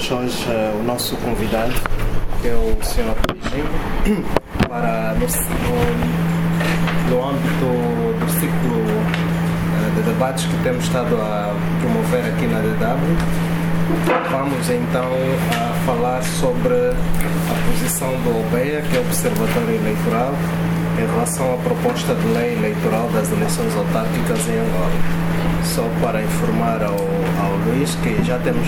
temos hoje o nosso convidado, que é o Sr. Luís, para no âmbito do ciclo de debates que temos estado a promover aqui na DW. Vamos então a falar sobre a posição do OBEA, que é o Observatório Eleitoral, em relação à proposta de lei eleitoral das eleições autárquicas em Angola. Só para informar ao Luís que já temos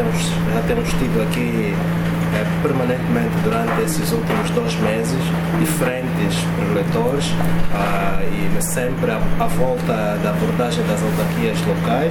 tido aqui permanentemente durante esses últimos 2 meses diferentes proletores e sempre à volta da abordagem das autarquias locais,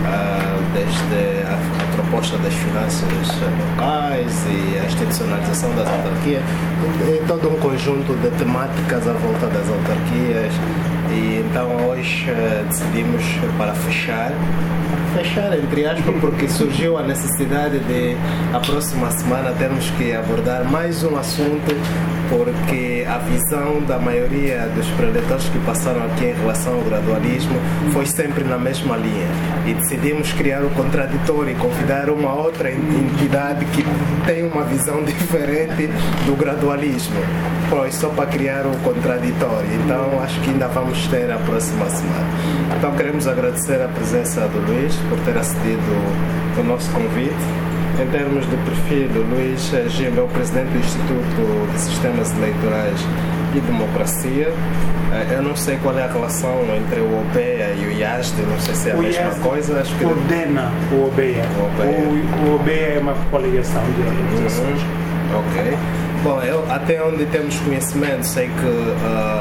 desde a proposta das finanças locais e a institucionalização das autarquias, e todo um conjunto de temáticas à volta das autarquias. E então hoje decidimos para fechar entre aspas, porque surgiu a necessidade de a próxima semana termos que abordar mais um assunto, porque a visão da maioria dos preletores que passaram aqui em relação ao gradualismo foi sempre na mesma linha, e decidimos criar o contraditório e convidar uma outra entidade que tem uma visão diferente do gradualismo, pois só para criar o contraditório. Então acho que ainda vamos ter a próxima semana. Então queremos agradecer a presença do Luís por ter acedido ao nosso convite. Em termos de perfil, o Luís Gil é o presidente do Instituto de Sistemas Eleitorais e Democracia. Eu não sei qual é a relação entre o OBEA e o IASD, não sei se é a mesma coisa. Acho que coordena o OBEA. O OBEA é uma coligação de organizações. Ok. Bom, até onde temos conhecimento, sei que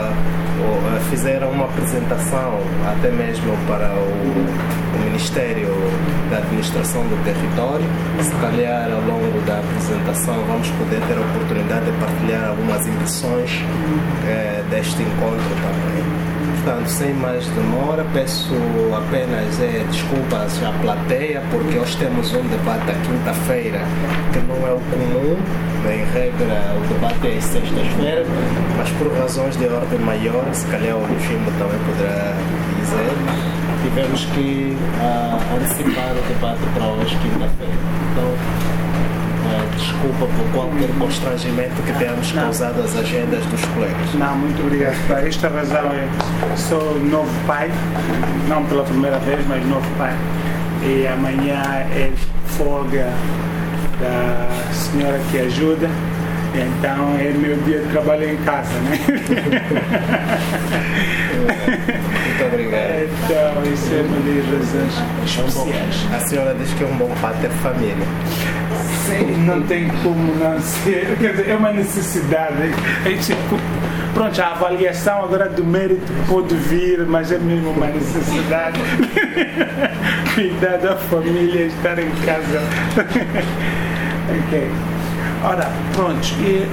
fizeram uma apresentação até mesmo para o Ministério da Administração do Território. Se calhar ao longo da apresentação vamos poder ter a oportunidade de partilhar algumas impressões deste encontro também. Portanto, sem mais demora, peço apenas desculpas à plateia, porque hoje temos um debate à quinta-feira que não é o comum. Em regra, o debate é às sextas-feiras, mas por razões de ordem maior, se calhar o Luxemburgo também poderá dizer, tivemos que antecipar o debate para hoje, quinta-feira. Então, desculpa por qualquer constrangimento que tenhamos causado às agendas dos colegas. Não, muito obrigado. Por esta razão, sou novo pai, não pela primeira vez, mas novo pai. E amanhã é folga da senhora que ajuda, então é meu dia de trabalho em casa, né? Muito obrigado. Então, isso é uma das razões especiais. A senhora diz que é um bom pai ter família. Sim, não tem como não ser, quer dizer, é uma necessidade. Pronto, a avaliação agora do mérito pode vir, mas é mesmo uma necessidade. Cuidar da família, estar em casa. Ok. Ora, pronto,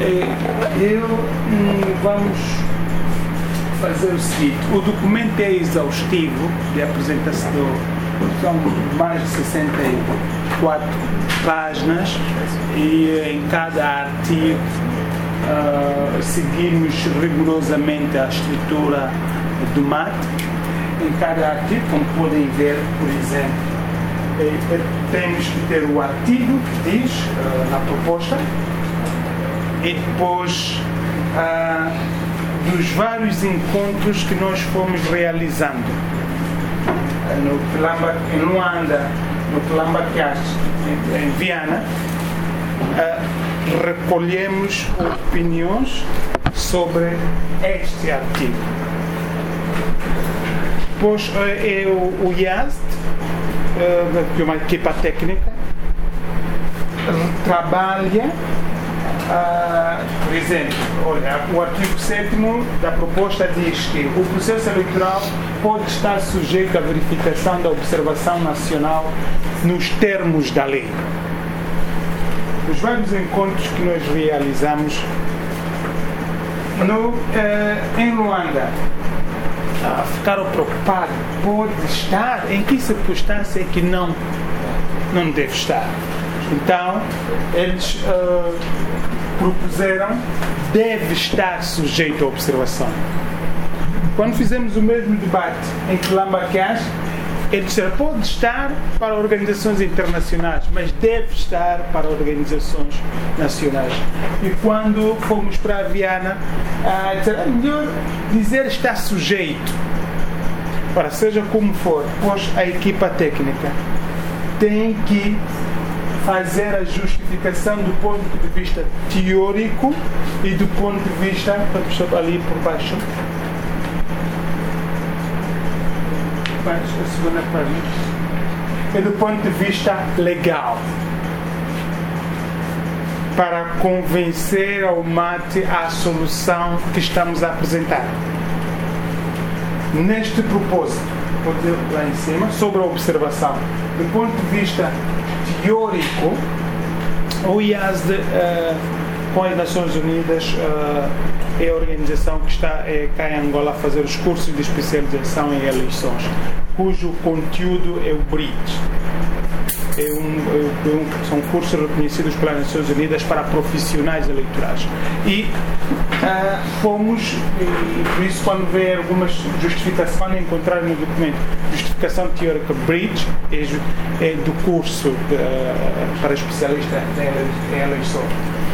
vamos fazer o seguinte. O documento é exaustivo de apresentação, são mais de 64 páginas, e em cada artigo seguimos rigorosamente a estrutura do MAT. Em cada artigo, como podem ver, por exemplo, temos que ter o artigo que diz na proposta, e depois dos vários encontros que nós fomos realizando em Luanda, no Quilamba-Queixa, em Viana, recolhemos opiniões sobre este artigo. Depois o IASD, que é uma equipa técnica, trabalha, por exemplo, olha, o artigo 7º da proposta diz que o processo eleitoral pode estar sujeito à verificação da observação nacional nos termos da lei. Os vários encontros que nós realizamos em Luanda, ficaram preocupados, pode estar, em que circunstância é que não deve estar. Então, eles propuseram, deve estar sujeito à observação. Quando fizemos o mesmo debate em Quilamba-Queixa, Ele pode estar para organizações internacionais, mas deve estar para organizações nacionais. E quando fomos para a Viana, é melhor dizer está sujeito. Para seja como for, pois a equipa técnica tem que fazer a justificação do ponto de vista teórico e do ponto de vista, ali por baixo, a segunda página, e do ponto de vista legal, para convencer ao MAT a solução que estamos a apresentar. Neste propósito, pode dizer lá em cima, sobre a observação, do ponto de vista teórico, o IASD, com as Nações Unidas, é a organização que está cá em Angola a fazer os cursos de especialização em eleições, cujo conteúdo é o BRIT. São cursos reconhecidos pelas Nações Unidas para profissionais eleitorais. E fomos, e por isso quando vê algumas justificações, quando encontrar no documento justificação teórica BRIT, é do curso para especialistas em eleições.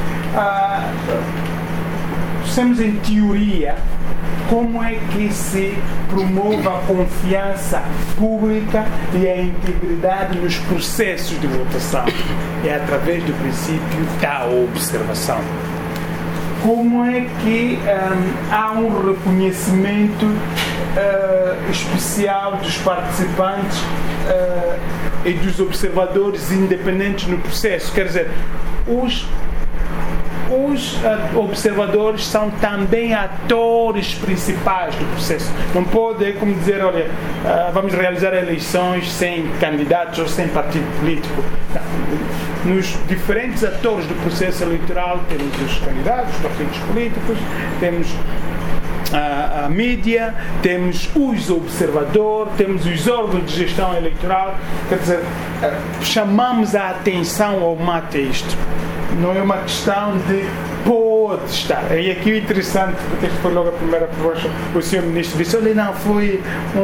Temos em teoria como é que se promove a confiança pública e a integridade nos processos de votação. É através do princípio da observação. Como é que há um reconhecimento especial dos participantes e dos observadores independentes no processo? Quer dizer, os observadores são também atores principais do processo. Não pode, como dizer, olha, vamos realizar eleições sem candidatos ou sem partido político. Não. Nos diferentes atores do processo eleitoral temos os candidatos, os partidos políticos, temos a mídia, temos os observadores, temos os órgãos de gestão eleitoral. Quer dizer, chamamos a atenção ao MAT isto. Não é uma questão de pode estar. E aqui o interessante, porque esta foi logo a primeira proposta, o Sr. Ministro disse, olha, não, foi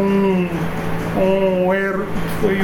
um erro, foi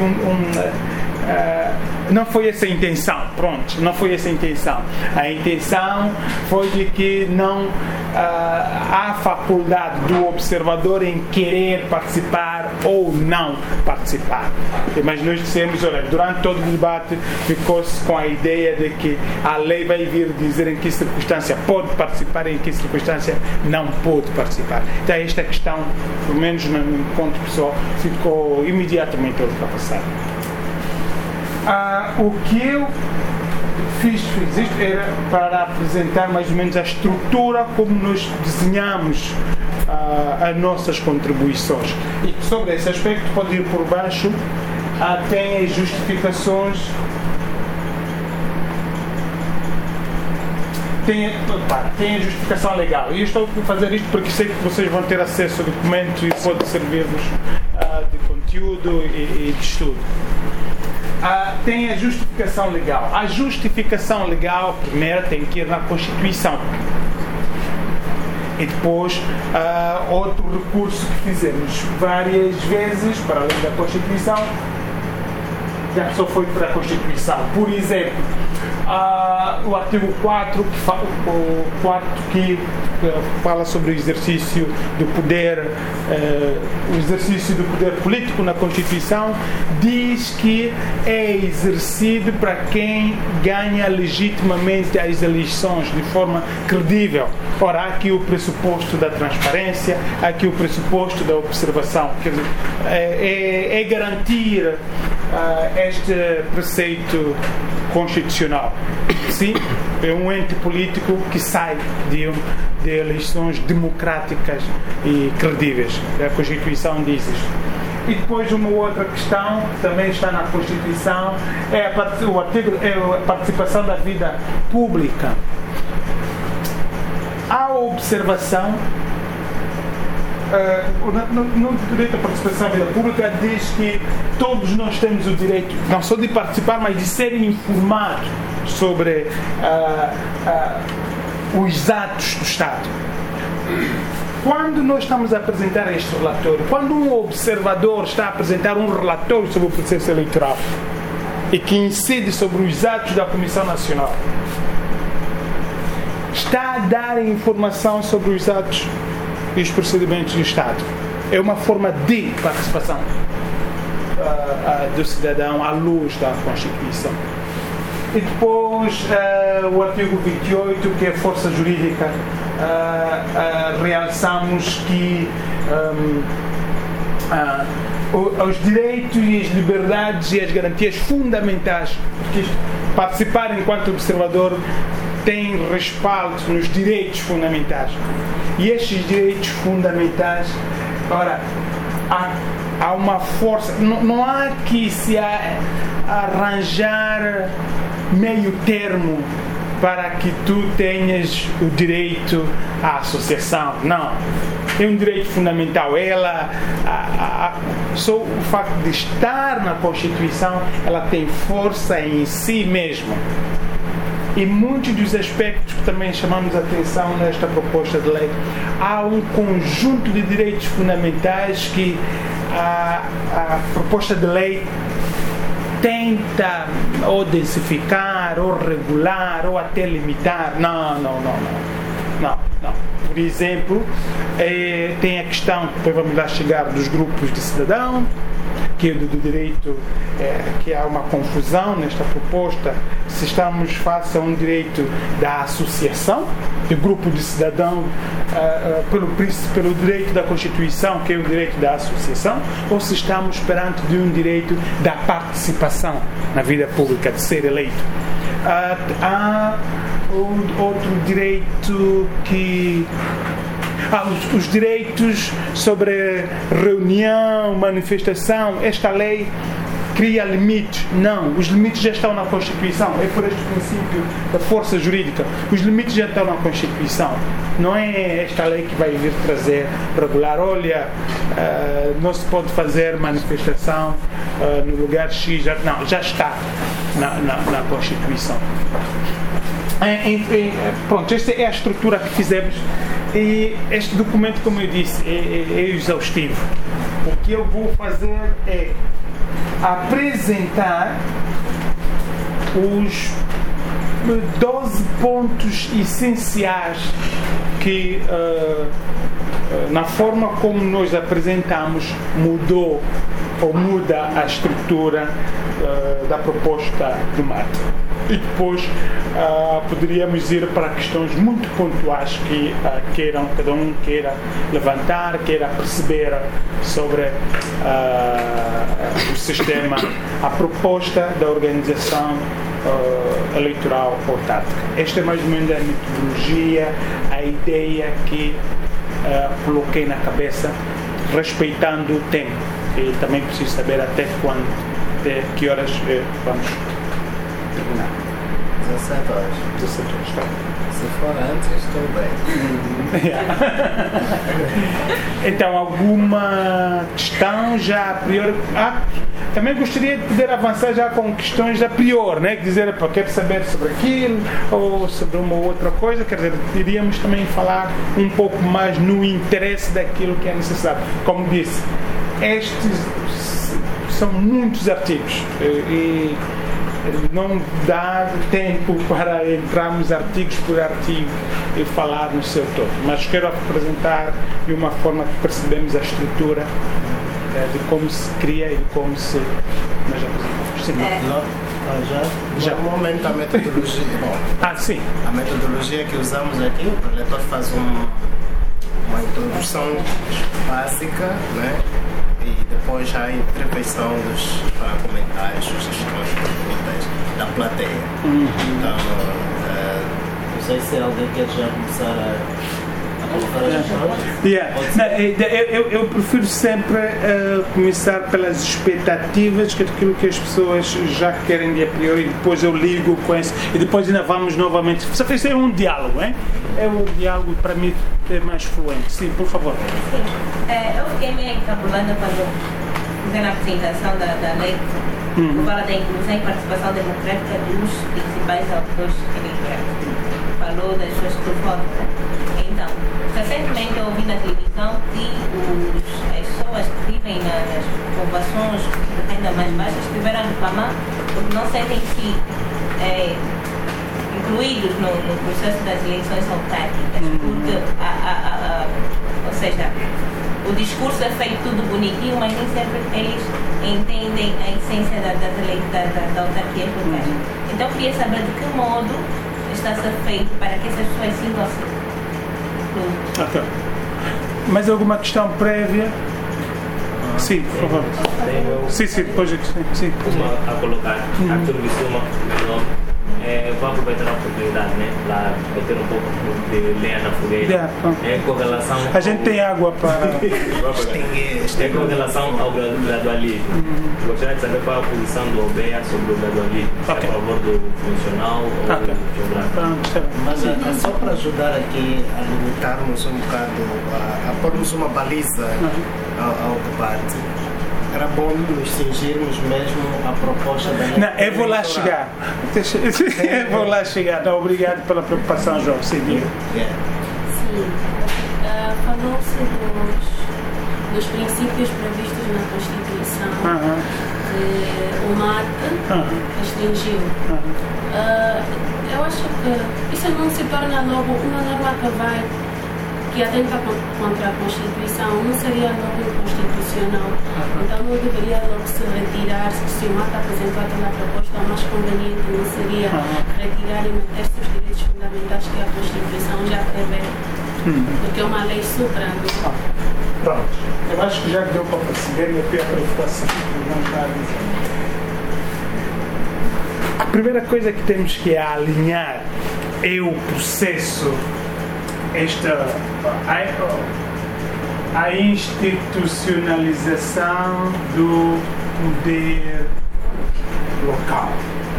não foi essa a intenção, pronto, não foi essa a intenção. A intenção foi de que não há faculdade do observador em querer participar ou não participar. Mas nós dissemos, olha, durante todo o debate ficou-se com a ideia de que a lei vai vir dizer em que circunstância pode participar e em que circunstância não pode participar. Então esta questão, pelo menos no encontro pessoal, ficou imediatamente ultrapassada. O que eu fiz isto era para apresentar mais ou menos a estrutura como nós desenhamos as nossas contribuições. E sobre esse aspecto, pode ir por baixo, tem as justificações, tem a justificação legal. E eu estou a fazer isto porque sei que vocês vão ter acesso ao documento e pode servir-vos de conteúdo e de estudo. Tem a justificação legal. A justificação legal, primeiro, tem que ir na Constituição. E depois, outro recurso que fizemos várias vezes, para além da Constituição, já só foi para a Constituição. Por exemplo, o artigo 4, que fala sobre o exercício do poder, político na Constituição, diz que é exercido para quem ganha legitimamente as eleições de forma credível. Ora, há aqui o pressuposto da transparência, há aqui o pressuposto da observação. Quer dizer, é garantir este preceito constitucional. Sim, é um ente político que sai de eleições democráticas e credíveis. A Constituição diz isto. E depois uma outra questão que também está na Constituição é a participação da vida pública. A observação no direito à participação na vida pública diz que todos nós temos o direito não só de participar, mas de ser informados sobre os atos do Estado. quando nós estamos a apresentar este relatório, quando um observador está a apresentar um relatório sobre o processo eleitoral e que incide sobre os atos da Comissão Nacional, está a dar informação sobre os atos e os procedimentos do Estado. É uma forma de participação do cidadão à luz da Constituição. E depois o artigo 28, que é a força jurídica, realçamos que os direitos e as liberdades e as garantias fundamentais, porque participar enquanto observador tem respaldo nos direitos fundamentais. E estes direitos fundamentais, ora, há uma força, não há que se arranjar meio termo para que tu tenhas o direito à associação. Não. É um direito fundamental. Só o facto de estar na Constituição, ela tem força em si mesma. E muitos dos aspectos que também chamamos a atenção nesta proposta de lei, há um conjunto de direitos fundamentais que a proposta de lei tenta ou densificar, ou regular, ou até limitar. Não. Por exemplo, tem a questão, depois vamos lá chegar, dos grupos de cidadão, que é do direito, que há uma confusão nesta proposta, se estamos face a um direito da associação, de grupo de cidadão, pelo direito da Constituição, que é o direito da associação, ou se estamos perante de um direito da participação na vida pública, de ser eleito. Há outro direito que... os direitos sobre reunião, manifestação. Esta lei cria limites. Não, os limites já estão na Constituição. É por este princípio da força jurídica. Os limites já estão na Constituição. Não é esta lei que vai vir trazer, regular. Olha, não se pode fazer manifestação no lugar X. Não, já está na Constituição. Pronto, esta é a estrutura que fizemos. E este documento, como eu disse, é exaustivo. O que eu vou fazer é apresentar os 12 pontos essenciais que, na forma como nós apresentamos, mudou ou muda a estrutura da proposta do MAT. E depois poderíamos ir para questões muito pontuais que cada um queira levantar, queira perceber sobre o sistema, a proposta da organização eleitoral autárquica. Esta é mais ou menos a metodologia, a ideia que coloquei na cabeça, respeitando o tempo. E também preciso saber até que horas vamos terminar. 17 horas. 17 horas, tá. Se for antes, estou bem. Então, alguma questão já a priori? Também gostaria de poder avançar já com questões a priori, né? Dizer, quero saber sobre aquilo ou sobre uma outra coisa. Quer dizer, iríamos também falar um pouco mais no interesse daquilo que é necessário. Como disse, estes são muitos artigos e não dá tempo para entrarmos artigos por artigo e falar no seu todo, mas quero apresentar de uma forma que percebemos a estrutura de como se cria e de como se nós apresentamos. Já no momento a metodologia, sim. A metodologia que usamos aqui, o preletor faz uma introdução básica, né? E depois já a intervenção para comentários, sugestões, perguntas da plateia. Então, não sei se alguém quer já começar a colocar as questões. Eu prefiro sempre começar pelas expectativas, que é aquilo que as pessoas já querem de a priori, e depois eu ligo com isso, e depois ainda vamos novamente. Só que isso é um diálogo, hein? É um diálogo para mim é mais fluente. Sim, por favor. Sim. Eu fiquei meio encabulada quando fizeram a apresentação da lei que fala da inclusão e participação democrática dos principais autores eleitorais. Para falou das pessoas que formam, né? Então, recentemente eu ouvi na televisão que as pessoas que vivem nas povoações de renda mais baixa estiveram a reclamar porque não sentem-se incluídos no processo das eleições autárquicas, porque ou seja, o discurso é feito tudo bonitinho, mas nem sempre eles entendem a essência da autarquia locais. Então eu queria saber de que modo está a ser feito para que essas pessoas sintam-se incluídas. Ok. Mais alguma questão prévia? Sim, por favor. Sim, depois a questão. Sim. Uma a colocar. Arthur Bissuma, meu nome. Vou aproveitar a oportunidade, né, para meter um pouco de lenha na fogueira. Com relação a gente tem água para com relação ao gradualismo. Gostaria de saber qual é a posição do OBEA sobre o gradualismo. Se é a favor do funcional ou do geográfico. Mas só para ajudar aqui a limitarmos um bocado, a pormos uma baliza ao debate, era bom nos cingirmos mesmo à proposta da lei. Não, eu vou lá chegar. Eu vou lá chegar. Não, obrigado pela preocupação, João. Seguir. Sim. Falou-se dos princípios previstos na Constituição que o MAT restringiu. Eu acho que isso não se torna logo uma norma que atenta contra a Constituição, não seria logo inconstitucional. Então não deveria logo se retirar, se o MAT apresentou aquela proposta, o mais conveniente não seria retirar e meter-se os direitos fundamentais que a Constituição já prevê, porque é uma lei supra. Pronto, eu acho que já deu para perceber e a preocupação que vamos estar a dizer. A primeira coisa que temos que alinhar é o processo, a institucionalização do poder local.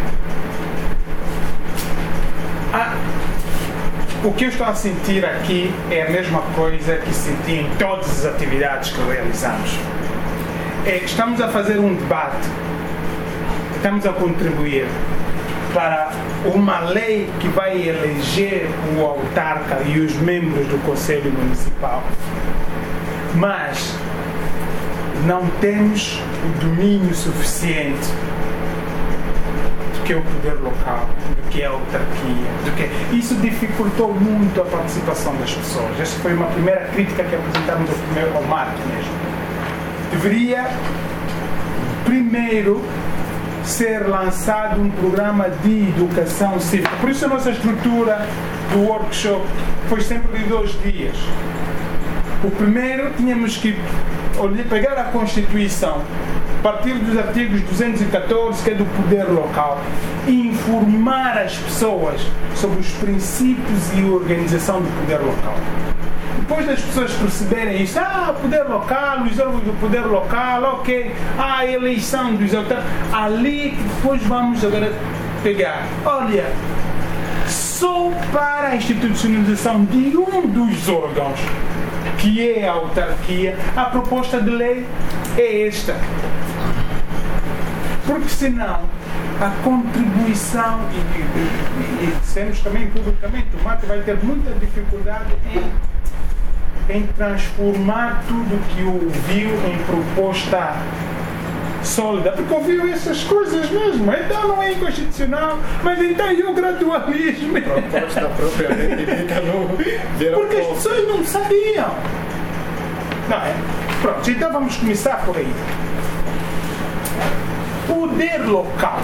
O que eu estou a sentir aqui é a mesma coisa que senti em todas as atividades que realizamos. Estamos a fazer um debate, estamos a contribuir para uma lei que vai eleger o autarca e os membros do Conselho Municipal. Mas não temos o domínio suficiente do que é o poder local, do que é a autarquia. Isso dificultou muito a participação das pessoas. Essa foi uma primeira crítica que apresentamos ao MAT mesmo. Deveria, primeiro, ser lançado um programa de educação cívica. Por isso a nossa estrutura do workshop foi sempre de 2 dias. O primeiro, tínhamos que pegar a Constituição, a partir dos artigos 214, que é do poder local, e informar as pessoas sobre os princípios e organização do poder local. Depois das pessoas perceberem isso, poder local, os órgãos do poder local, ok, a eleição dos autarcas, ali depois vamos agora pegar. Olha, só para a institucionalização de um dos órgãos, que é a autarquia, a proposta de lei é esta. Porque senão a contribuição, e dissemos também publicamente, o MAT vai ter muita dificuldade em transformar tudo que ouviu em proposta sólida, porque ouviu essas coisas mesmo, então não é inconstitucional, mas então e o gradualismo? Proposta propriamente dita no porque as pessoas não sabiam. Não é? Pronto, então vamos começar por aí. Poder local.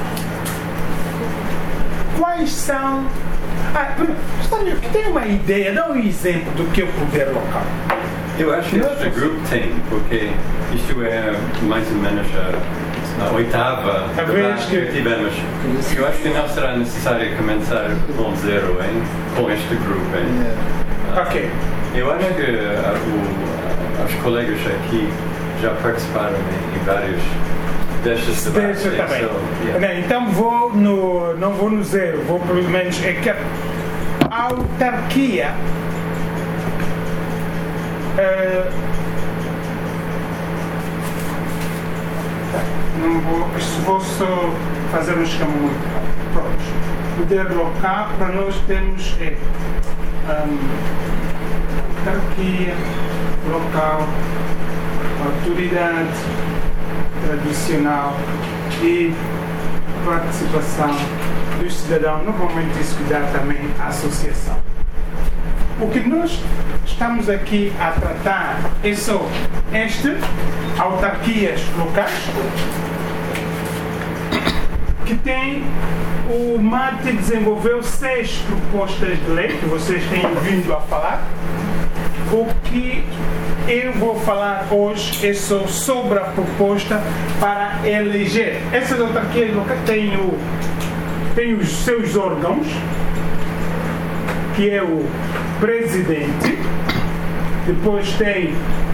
Quais são... tem uma ideia, dá um exemplo do que é o poder local. Eu acho que este grupo tem, porque isto é mais ou menos a 8ª debate que tivemos. Eu acho que não será necessário começar com 0, com este grupo. Ok. Eu acho que os colegas aqui já participaram em vários destes debates. Então não vou no 0, vou pelo menos... É que a autarquia vou só fazer um esquema muito rápido. Pronto. poder local, para nós temos autarquia local, autoridade tradicional e participação do cidadão. Normalmente isso dá também a associação. O que nós estamos aqui a tratar é só autarquias locais, que tem o MATE desenvolveu 6 propostas de lei que vocês têm vindo a falar. O que eu vou falar hoje é só sobre a proposta para eleger. Essas autarquias locais têm os seus órgãos, que é o presidente, depois tem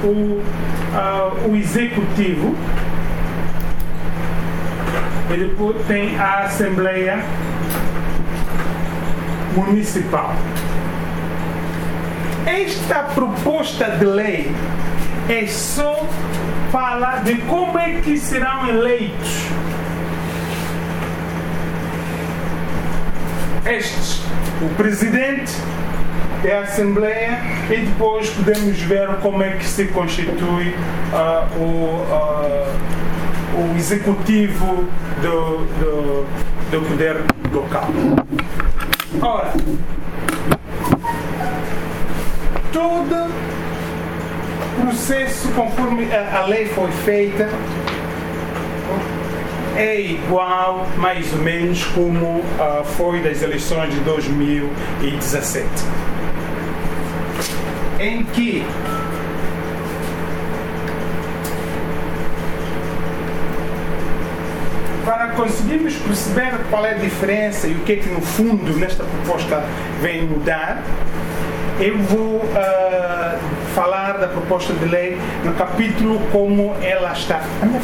o executivo, e depois tem a Assembleia Municipal. Esta proposta de lei é só falar de como é que serão eleitos o presidente da Assembleia, e depois podemos ver como é que se constitui o executivo do poder local. Ora, todo o processo conforme a lei foi feita é igual, mais ou menos, como foi das eleições de 2017, em que para conseguirmos perceber qual é a diferença e o que é que no fundo nesta proposta vem mudar, eu vou falar da proposta de lei no capítulo como ela está.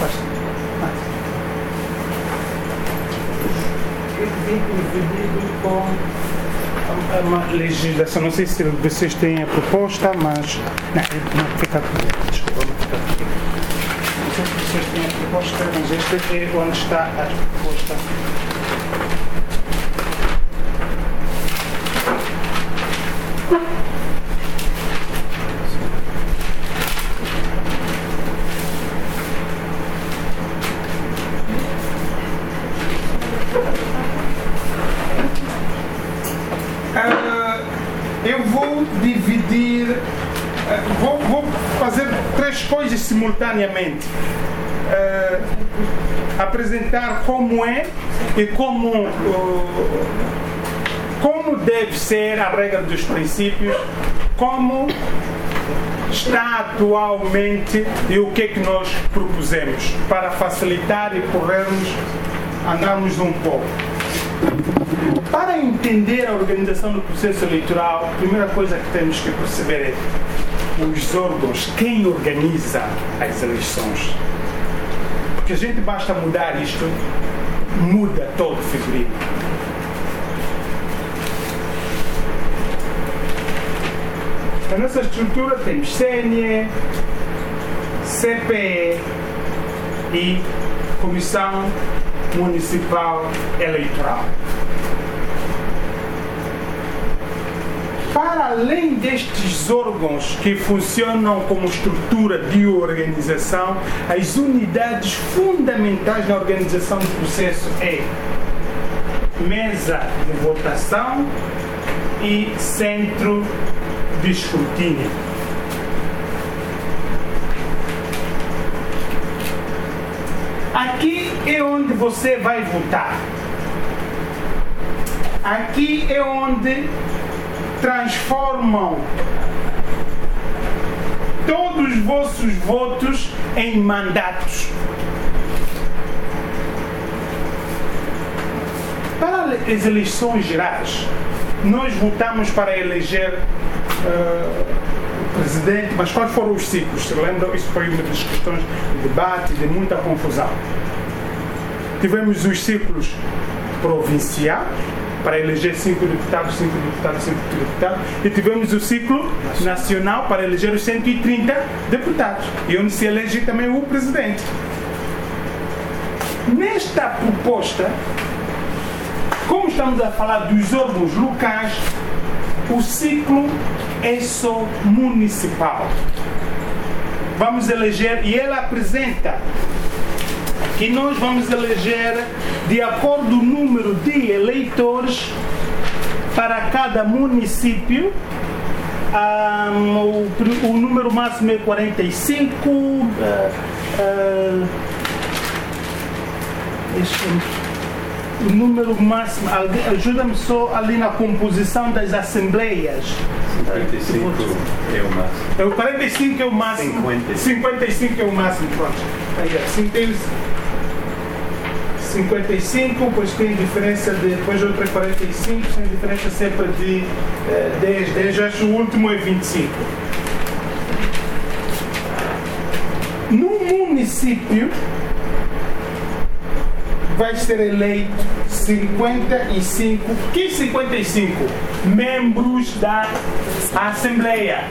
Com uma legislação. Não sei se vocês têm a proposta, mas não fica. Desculpa, não fica aqui. Não sei se vocês têm a proposta, mas este é onde está a proposta. Eu vou dividir, vou fazer 3 coisas simultaneamente. Apresentar como é e como deve ser a regra dos princípios, como está atualmente e o que é que nós propusemos para facilitar e andarmos um pouco. Para entender a organização do processo eleitoral, a primeira coisa que temos que perceber é os órgãos, quem organiza as eleições. Porque a gente basta mudar isto, muda todo o figurino. Na nossa estrutura temos CNE, CPE e Comissão Municipal Eleitoral. Para além destes órgãos que funcionam como estrutura de organização, as unidades fundamentais na organização do processo é mesa de votação e centro de escrutínio. Aqui é onde você vai votar. Aqui é onde transformam todos os vossos votos em mandatos. Para as eleições gerais, nós votamos para eleger o presidente, mas quais foram os ciclos? Se lembram? Isso foi uma das questões de debate, de muita confusão. Tivemos os ciclos provinciais, para eleger 5 deputados, 5 deputados, 5 deputados, e tivemos o ciclo nacional para eleger os 130 deputados, e onde se elege também o presidente. Nesta proposta, como estamos a falar dos órgãos locais, o ciclo é só municipal. Vamos eleger, e ela apresenta que nós vamos eleger de acordo com o número de eleitores para cada município. O número máximo é 45. O número máximo, ajuda-me só ali na composição das assembleias. 55 é o máximo. 45 é o máximo. 55 é o máximo, pronto. Aí, assim tem 55, depois tem diferença de, depois outra 45, tem diferença sempre de 10, acho que o último é 25. No município vai ser eleito 55, que 55 membros da Assembleia.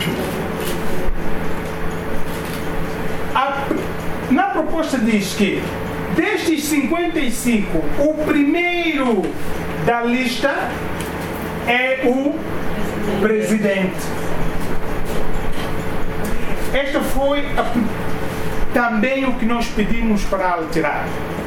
Na proposta diz que destes 55, o primeiro da lista é o presidente. Esta foi também o que nós pedimos para alterar.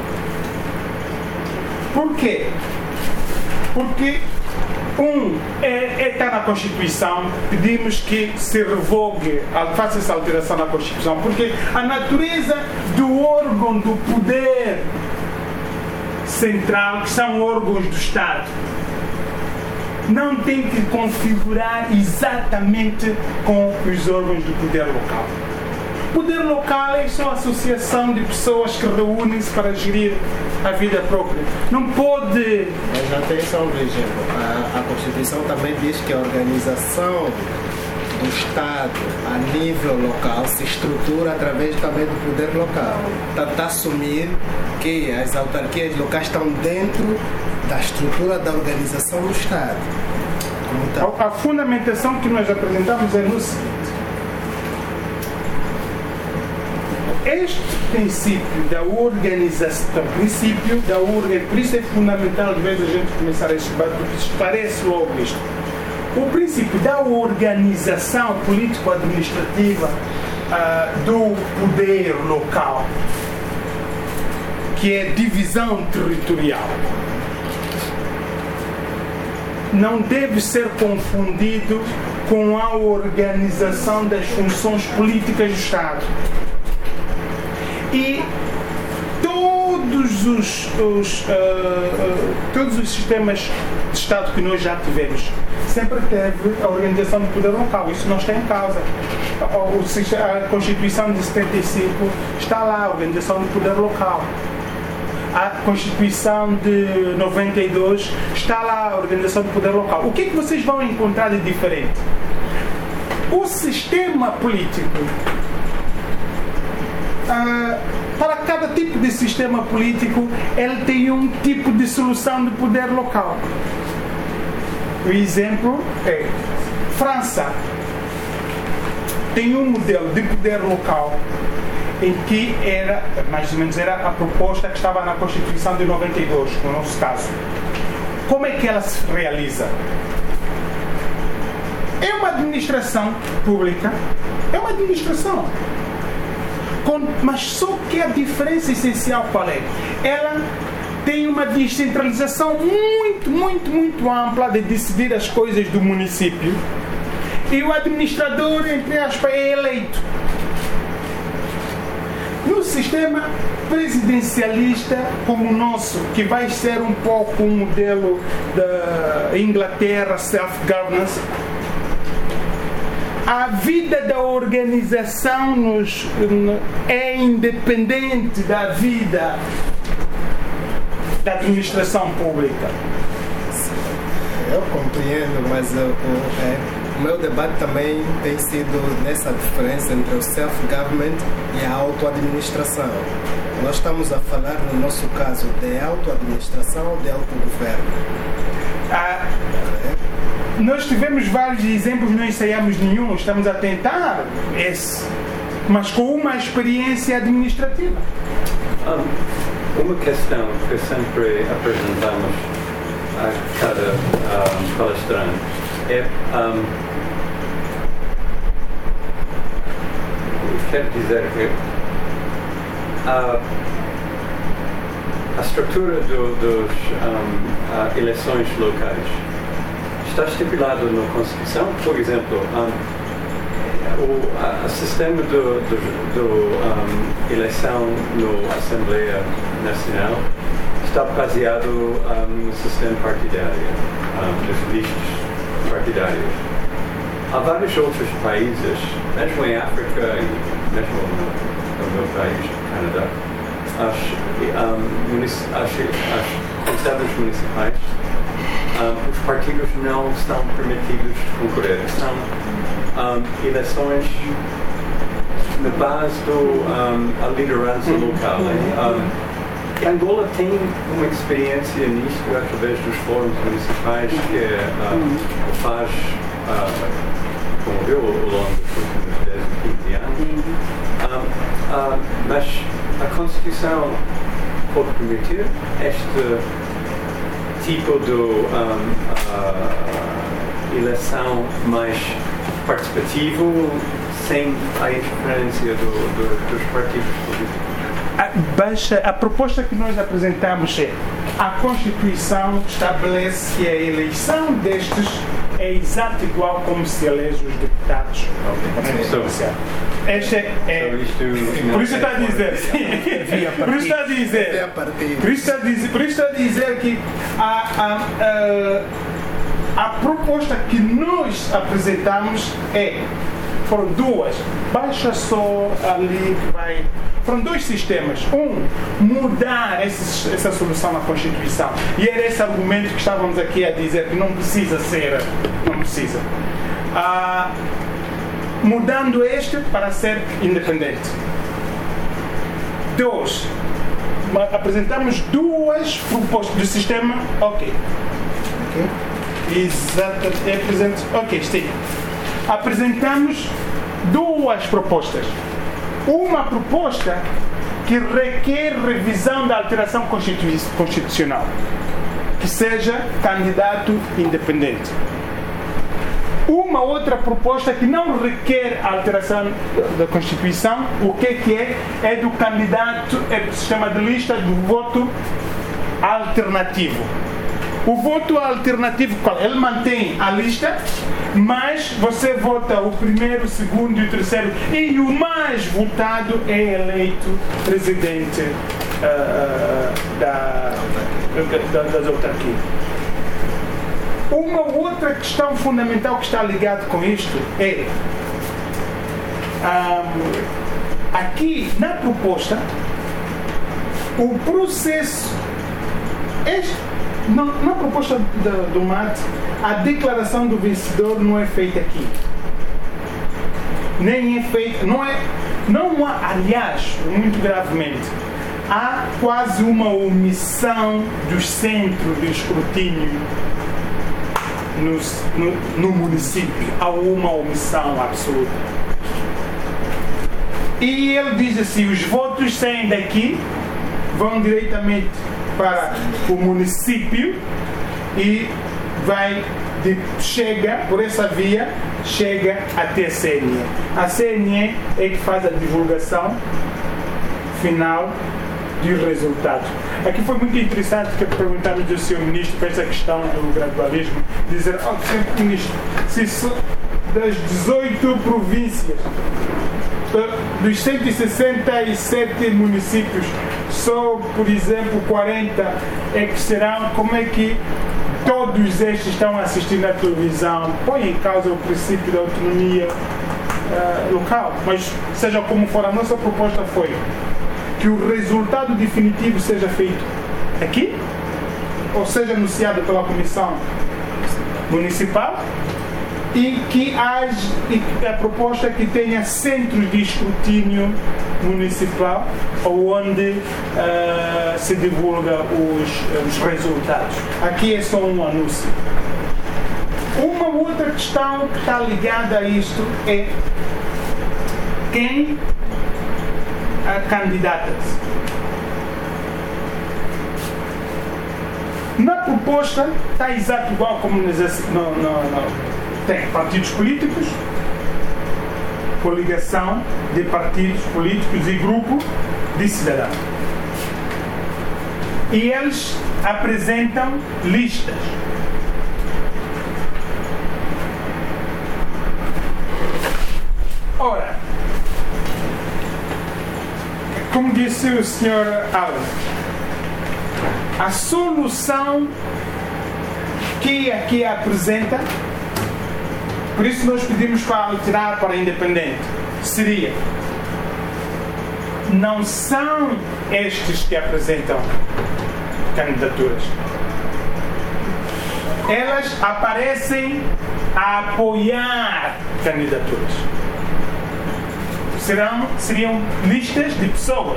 Por quê? Porque, está na Constituição, pedimos que se revogue, faça essa alteração na Constituição, porque a natureza do órgão do poder central, que são órgãos do Estado, não tem que configurar exatamente com os órgãos do poder local. O poder local é só a associação de pessoas que reúnem-se para gerir a vida própria. Não pode... Mas atenção, Virgínia, a Constituição também diz que a organização do Estado a nível local se estrutura através também do poder local. Está a assumir que as autarquias locais estão dentro da estrutura da organização do Estado. A fundamentação que nós apresentamos é no seguinte: este princípio da organização, por isso é fundamental às vezes a gente começar a estudar, porque isso parece logo isto. O princípio da organização político-administrativa do poder local, que é divisão territorial, não deve ser confundido com a organização das funções políticas do Estado. E todos os sistemas de Estado que nós já tivemos sempre teve a organização do poder local. Isso não está em causa. A Constituição de 75 está lá, a organização do poder local. A Constituição de 92 está lá, a organização do poder local. O que é que vocês vão encontrar de diferente? O sistema político, para cada tipo de sistema político, ele tem um tipo de solução de poder local. O exemplo é França. Tem um modelo de poder local em que era, mais ou menos, era a proposta que estava na Constituição de 92, no nosso caso. Como é que ela se realiza? É uma administração pública, é uma administração. Mas só que a diferença essencial qual é? Ela tem uma descentralização muito ampla de decidir as coisas do município, e o administrador, entre aspas, é eleito. No sistema presidencialista como o nosso, que vai ser um pouco um modelo da Inglaterra, self-governance, a vida da organização é independente da vida da administração pública. Eu compreendo, mas o meu debate também tem sido nessa diferença entre o self-government e a auto-administração. Nós estamos a falar, no nosso caso, de auto-administração ou de autogoverno? Nós tivemos vários exemplos, não ensaiamos nenhum, estamos a tentar esse, mas com uma experiência administrativa. Uma questão que sempre apresentamos a cada palestrante. Quero dizer que a estrutura das eleições locais está estipulado na Constituição. Por exemplo, o sistema de eleição na Assembleia Nacional está baseado no sistema partidário, dos listas partidários. Há vários outros países, mesmo em África e mesmo no meu país, Canadá, as conselhos municipais, os partidos não estão permitidos concorrer. São eleições na base da liderança local. Angola tem uma experiência nisto através dos fóruns municipais que faz promoveu ao longo dos últimos 10 ou 15 anos. Mas a Constituição pode permitir este tipo de eleição mais participativo sem a interferência dos partidos políticos. A proposta que nós apresentamos é: a Constituição estabelece que a eleição destes é exato igual como se elege os deputados. Esta é por isso está a dizer, por isso está a dizer que a proposta que nós apresentamos foram duas. Baixa só ali que vai. Foram dois sistemas. Mudar essa solução na Constituição. E era esse argumento que estávamos aqui a dizer que não precisa ser. Não precisa. Mudando este para ser independente. 2. Apresentamos duas propostas do sistema. Ok. Exatamente. Ok, sim. Apresentamos duas propostas. Uma proposta que requer revisão da alteração constitucional, que seja candidato independente. Uma outra proposta que não requer alteração da Constituição, o que é? É do candidato, é do sistema de lista do voto alternativo. O voto alternativo, ele mantém a lista, mas você vota o primeiro, o segundo e o terceiro, e o mais votado é eleito presidente das autarquias. Uma outra questão fundamental que está ligada com isto é aqui na proposta o processo na proposta do MAT, a declaração do vencedor não é feita aqui. Nem é feita, não há, aliás, muito gravemente, há quase uma omissão dos centros de escrutínio no município. Há uma omissão absoluta. E ele diz assim: os votos saem daqui, vão diretamente para o município e chega por essa via, chega até a CNE. A CNE é que faz a divulgação final dos resultados. Aqui foi muito interessante que perguntamos ao Sr. Ministro para essa questão do gradualismo, dizer, Sr. Ministro, se das 18 províncias, dos 167 municípios, só, por exemplo, 40 é que serão, como é que todos estes estão assistindo à televisão? Põe em causa o princípio da autonomia local. Mas, seja como for, a nossa proposta foi que o resultado definitivo seja feito aqui, ou seja anunciado pela Comissão Municipal, e que a proposta que tenha centros de escrutínio municipal onde se divulga os resultados. Aqui é só um anúncio. Uma outra questão que está ligada a isto é quem candidata-se. Na proposta está exato igual como tem partidos políticos, coligação de partidos políticos e grupo de cidadãos. E eles apresentam listas. Ora, como disse o Sr. Alan, a solução que aqui apresenta, por isso nós pedimos para alterar para independente, seria: não são estes que apresentam candidaturas. Elas aparecem a apoiar candidaturas. Seriam listas de pessoas.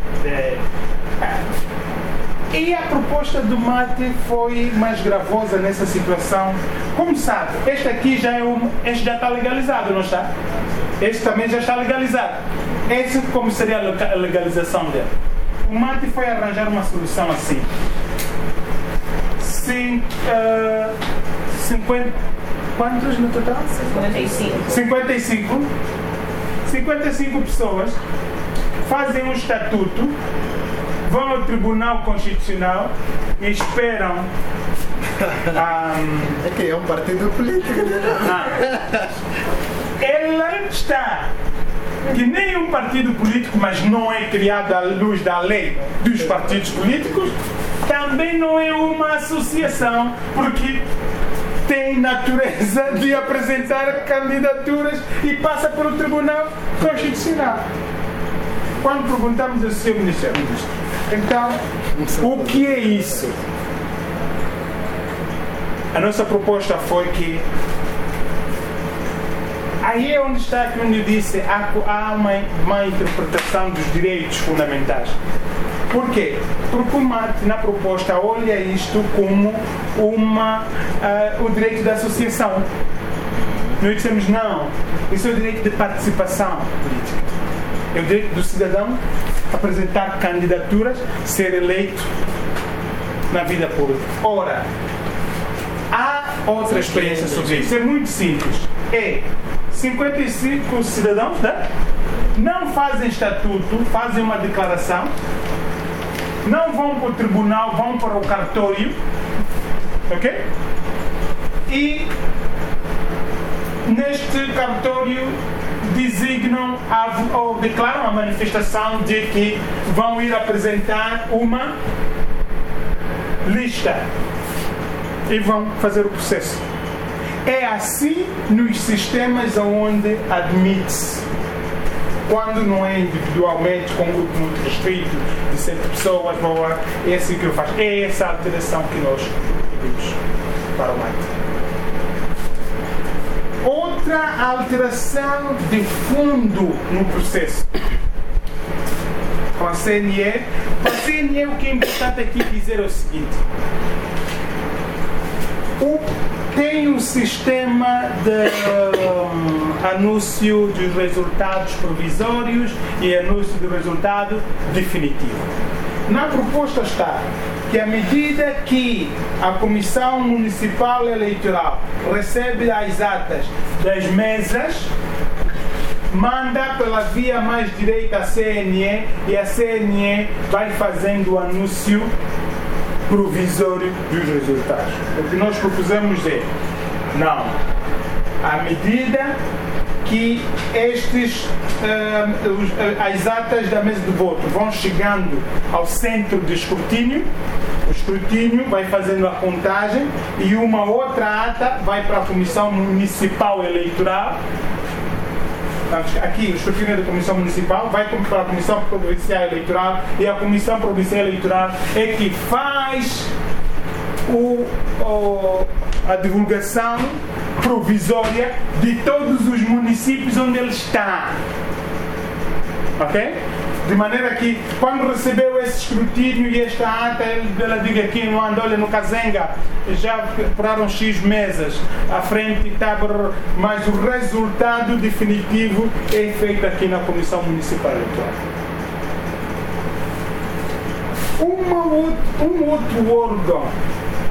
E a proposta do MATE foi mais gravosa nessa situação. Como sabe, este aqui este já está legalizado, não está? Este também já está legalizado. Esse como seria a legalização dele? O MATE foi arranjar uma solução assim. 50... Quantos no total? 55 pessoas fazem um estatuto, vão ao Tribunal Constitucional e esperam. É um partido político. Ela está que nem um partido político, mas não é criado à luz da lei dos partidos políticos, também não é uma associação, porque tem natureza de apresentar candidaturas e passa pelo Tribunal Constitucional. Quando perguntamos ao Sr. Ministro, então, o que é isso? A nossa proposta foi que aí é onde está, como eu disse, há uma má interpretação dos direitos fundamentais. Por quê? Porque o MATE, na proposta, olha isto como o direito da associação. Nós dissemos, não, isso é o direito de participação política. É o direito do cidadão apresentar candidaturas, ser eleito na vida pública. Ora, há outra experiência sobre isso. É muito simples. 55 cidadãos, né? Não fazem estatuto, fazem uma declaração, não vão para o tribunal, vão para o cartório, ok? E neste cartório designam ou declaram a manifestação de que vão ir apresentar uma lista e vão fazer o processo. É assim nos sistemas onde admite-se, quando não é individualmente, com um grupo muito restrito de 100 pessoas, é assim que eu faço. É essa alteração que nós pedimos para o MATE. Outra alteração de fundo no processo. Com a CNE, o que é importante aqui dizer é o seguinte: tem um sistema de anúncio dos resultados provisórios e anúncio do resultado definitivo. Na proposta está que, à medida que a Comissão Municipal Eleitoral recebe as atas das mesas, manda pela via mais direita à CNE e a CNE vai fazendo o anúncio provisório dos resultados. O que nós propusemos é, não, à medida que as atas da mesa de voto vão chegando ao centro de escrutínio, o escrutínio vai fazendo a contagem e uma outra ata vai para a Comissão Municipal Eleitoral. Aqui o escrutínio da Comissão Municipal vai para a Comissão Provincial Eleitoral e a Comissão Provincial Eleitoral é que faz a divulgação provisória de todos os municípios onde ele está. Ok? De maneira que, quando recebeu esse escrutínio e esta ata, ela diga aqui no Andolha, no Kazenga, já procuraram X mesas à frente, mas o resultado definitivo é feito aqui na Comissão Municipal Eleitoral. Um outro órgão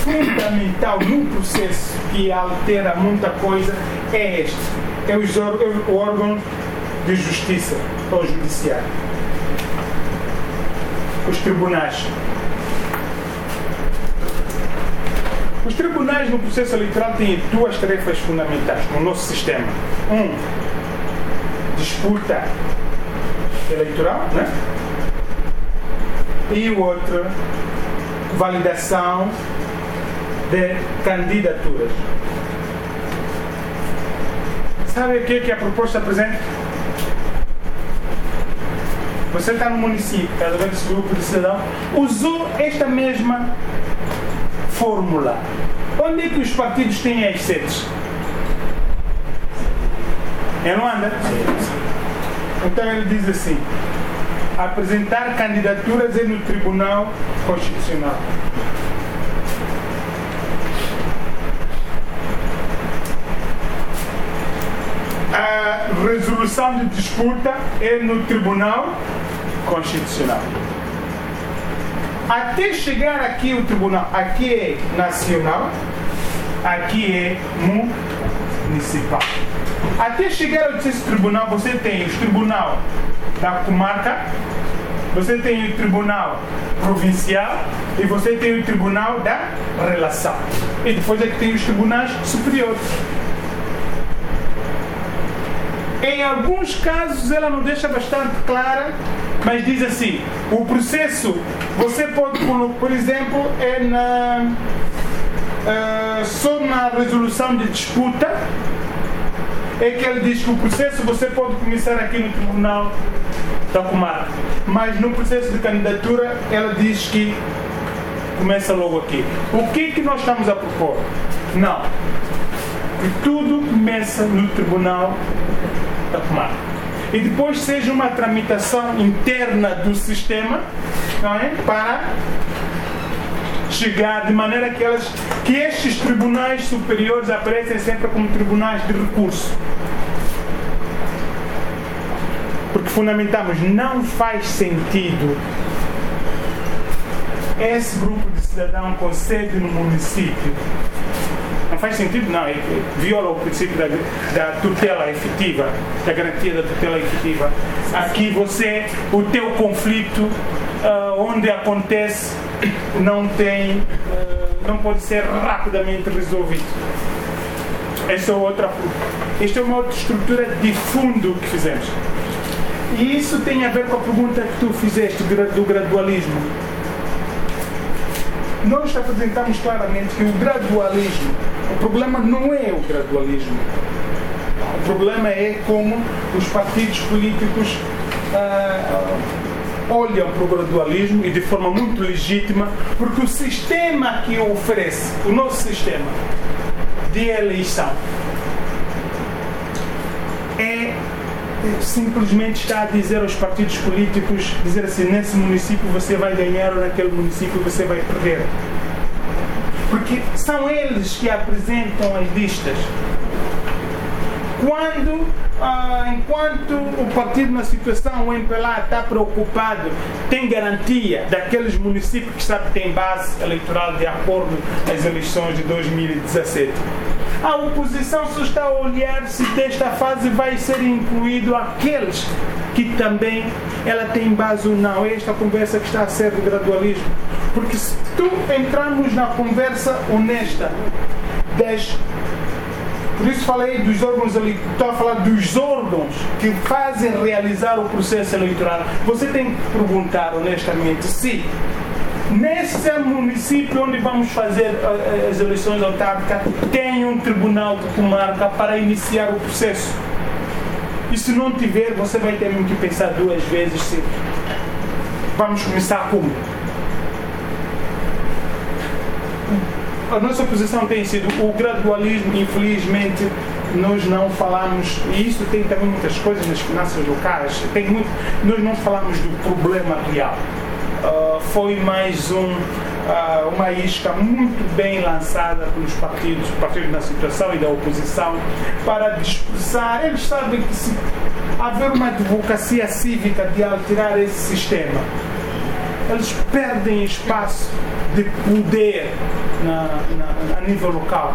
fundamental no processo que altera muita coisa é este. É o órgão de justiça, ou judiciário. Os tribunais. Os tribunais no processo eleitoral têm duas tarefas fundamentais no nosso sistema. Disputa eleitoral, né? E o outro, validação de candidaturas. Sabe o que a proposta apresenta? Você está no município, está vendo esse grupo de cidadão, usou esta mesma fórmula. Onde é que os partidos têm as sedes? Em Luanda? Então ele diz assim: apresentar candidaturas é no Tribunal Constitucional. A resolução de disputa é no Tribunal Constitucional. Até chegar aqui o tribunal, aqui é nacional, aqui é municipal. Até chegar a esse tribunal, você tem o tribunal da comarca, você tem o tribunal provincial e você tem o tribunal da relação. E depois é que tem os tribunais superiores. Em alguns casos ela não deixa bastante clara, mas diz assim: o processo, você pode, por exemplo, só na resolução de disputa é que ele diz que o processo você pode começar aqui no Tribunal da Comarca, mas no processo de candidatura ela diz que começa logo aqui. O que nós estamos a propor? Não. Que tudo começa no Tribunal da Comarca. E depois seja uma tramitação interna do sistema, não é? Para chegar de maneira que estes tribunais superiores aparecem sempre como tribunais de recurso. Porque fundamentamos, não faz sentido esse grupo de cidadão com sede no município. Não faz sentido, não. Viola o princípio da tutela efetiva, da garantia da tutela efetiva. Aqui o teu conflito, onde acontece, não pode ser rapidamente resolvido. Esta é uma outra estrutura de fundo que fizemos. E isso tem a ver com a pergunta que tu fizeste do gradualismo. Nós apresentamos claramente que o gradualismo, o problema não é o gradualismo. O problema é como os partidos políticos olham para o gradualismo, e de forma muito legítima, porque o sistema que oferece, o nosso sistema de eleição, simplesmente está a dizer aos partidos políticos, dizer assim: nesse município você vai ganhar, ou naquele município você vai perder. Porque são eles que apresentam as listas. Enquanto o partido na situação, o MPLA está preocupado, tem garantia daqueles municípios que sabe que tem base eleitoral de acordo com as eleições de 2017. A oposição só está a olhar se desta fase vai ser incluído aqueles que também ela tem base ou não. É esta conversa que está a ser de gradualismo. Porque se tu entrarmos na conversa honesta por isso falei dos órgãos ali, estou a falar dos órgãos que fazem realizar o processo eleitoral. Você tem que perguntar honestamente se nesse município onde vamos fazer as eleições autárquicas tem um tribunal de comarca para iniciar o processo. E se não tiver, você vai ter que pensar duas vezes se vamos começar como. A nossa posição tem sido o gradualismo. Infelizmente nós não falamos, e isso tem também muitas coisas nas finanças locais, nós não falamos do problema real. Foi mais uma isca muito bem lançada pelos partidos na situação e da oposição para dispersar. Eles sabem que se haver uma advocacia cívica de alterar esse sistema, eles perdem espaço de poder a nível local.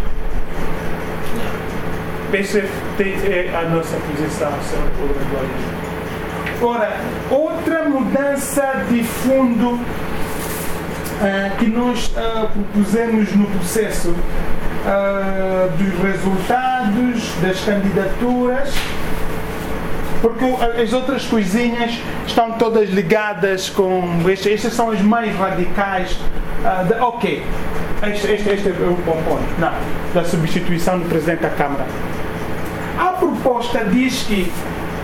Essa é a nossa posição sobre o gradualismo. Ora, outra mudança de fundo que nós propusemos no processo dos resultados das candidaturas, porque as outras coisinhas estão todas ligadas com estas são as mais radicais. Ok, este é o bom ponto. Não, da substituição do Presidente da Câmara. A proposta diz que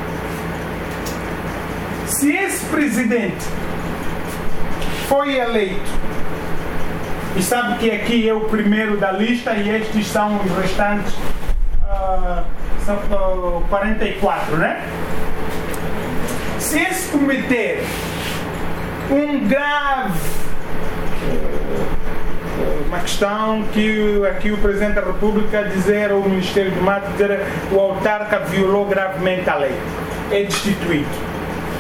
se esse Presidente foi eleito, e sabe que aqui é o primeiro da lista e estes são os restantes, são 44, né? Se esse cometer um grave, uma questão que aqui o Presidente da República dizer, ou o Ministério do Mato dizer, o autarca violou gravemente a lei, é destituído.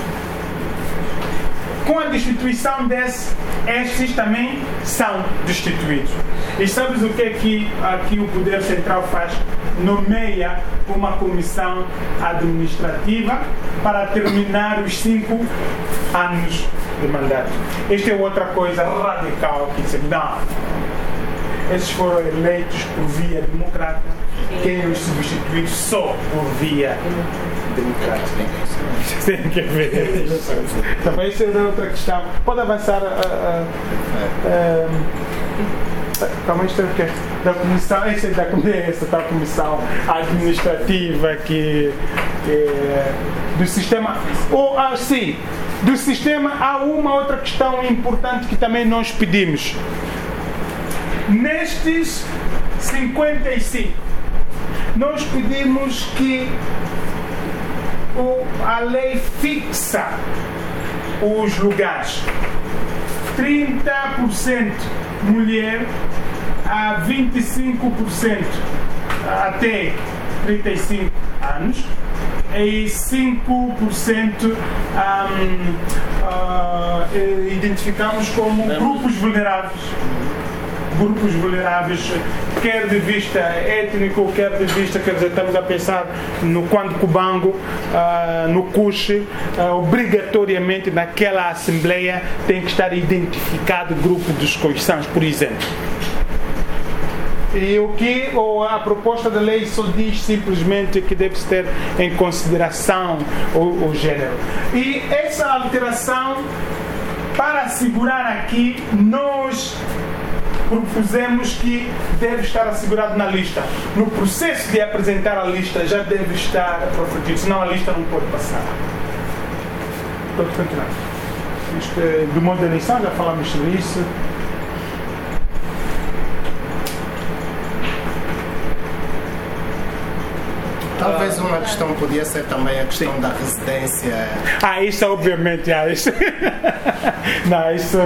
Com a destituição estes também são destituídos. E sabes o que é que aqui o Poder Central faz? Nomeia uma comissão administrativa para terminar os 5 anos de mandato. Esta é outra coisa radical que diz, não, esses foram eleitos por via democrática, quem os substitui só por via democrática. Tem que ver. Também isso é outra questão. Pode avançar como isto é da comissão, essa da comissão administrativa do sistema. Sim, do sistema há uma outra questão importante que também nós pedimos. Nestes 55, nós pedimos que a lei fixa os lugares. 30% mulher, a 25% até 35 anos e 5% identificamos como grupos vulneráveis. Grupos vulneráveis, quer de vista étnico, quer de vista, quer dizer, estamos a pensar no Quando Cubango, no Cuxe, obrigatoriamente naquela Assembleia tem que estar identificado o grupo dos coiçãs, por exemplo. E a proposta da lei só diz simplesmente que deve-se ter em consideração o género. E essa alteração, para assegurar aqui, nós propusemos que deve estar assegurado na lista. No processo de apresentar a lista já deve estar profetido, senão a lista não pode passar. Pode continuar. Do modo de eleição, já falamos sobre isso. Talvez uma questão podia ser também a questão da residência. Isso obviamente. Isso. Não, isso.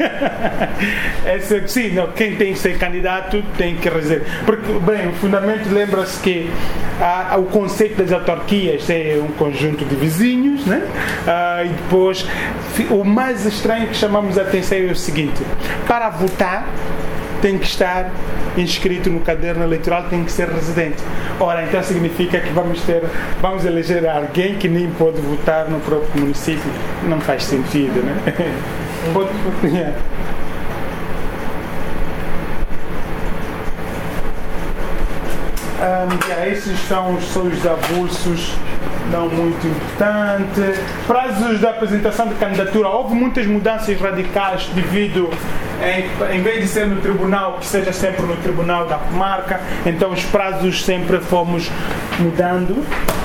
Sim, não, quem tem que ser candidato tem que residir. Porque, bem, o fundamento lembra-se que o conceito das autarquias é um conjunto de vizinhos, né? E depois, o mais estranho que chamamos a atenção é o seguinte: para votar, tem que estar inscrito no caderno eleitoral, tem que ser residente. Ora, então significa que vamos eleger alguém que nem pode votar no próprio município. Não faz sentido, né? Esses são os avulsos, não muito importante. Prazos da apresentação de candidatura. Houve muitas mudanças radicais devido, em vez de ser no tribunal, que seja sempre no tribunal da comarca. Então os prazos sempre fomos mudando.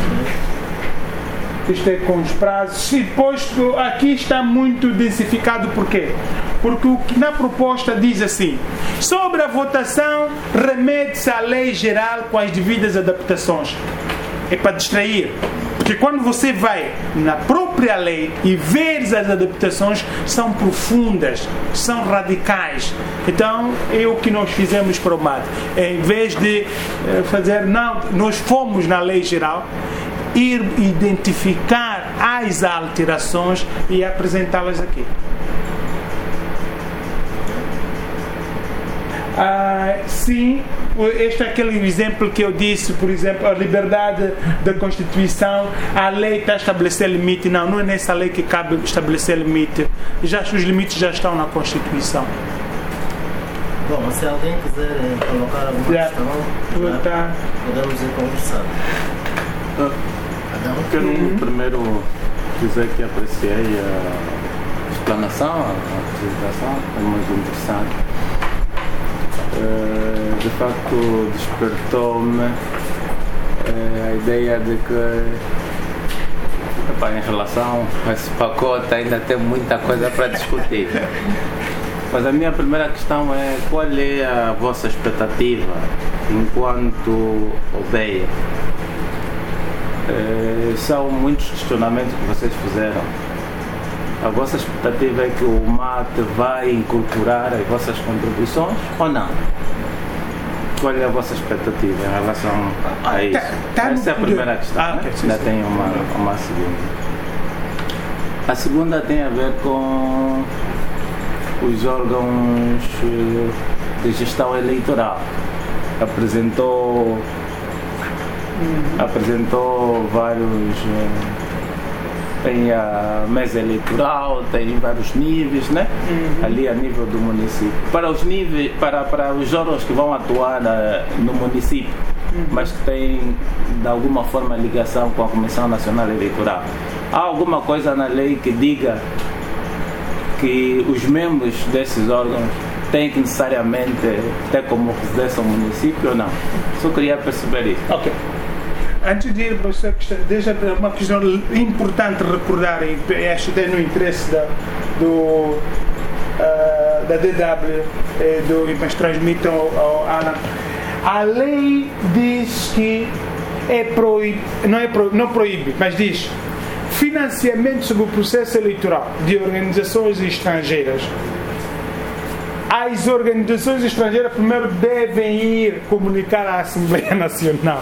Isto é com os prazos. E depois aqui está muito densificado. Por quê? Porque o que na proposta diz assim: sobre a votação remete-se à lei geral com as devidas adaptações. É para distrair. Porque quando você vai na própria lei e vês as adaptações, são profundas, são radicais. Então é o que nós fizemos para o MAD. Em vez de fazer, não, nós fomos na lei geral, ir identificar as alterações e apresentá-las aqui. Sim, este é aquele exemplo que eu disse, por exemplo, a liberdade da Constituição, a lei está a estabelecer limite. Não é nessa lei que cabe estabelecer limite. Os limites já estão na Constituição. Bom, se alguém quiser colocar alguma questão, podemos ir conversar. Eu quero primeiro dizer que apreciei a explanação, a apresentação, é muito interessante. De facto, despertou-me a ideia de que, em relação a esse pacote, ainda tem muita coisa para discutir. Mas a minha primeira questão é: qual é a vossa expectativa enquanto OBEA? São muitos questionamentos que vocês fizeram. A vossa expectativa é que o MAT vai incorporar as vossas contribuições ou não? Qual é a vossa expectativa em relação a isso? Essa é a primeira questão. Ainda tem uma segunda. A segunda tem a ver com os órgãos de gestão eleitoral. Apresentou vários. Tem a mesa eleitoral, tem vários níveis, né? Ali a nível do município. Para os níveis, para os órgãos que vão atuar no município, mas que têm de alguma forma ligação com a Comissão Nacional Eleitoral. Há alguma coisa na lei que diga que os membros desses órgãos têm que necessariamente ter como residência o município ou não? Só queria perceber isso. Ok. Antes de ir para essa questão, deixa uma questão importante recordar, e acho que é no interesse da DW, mas transmitam ao Alan. A lei diz que não proíbe, mas diz financiamento sobre o processo eleitoral de organizações estrangeiras. As organizações estrangeiras primeiro devem ir comunicar à Assembleia Nacional.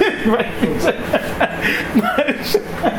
Mas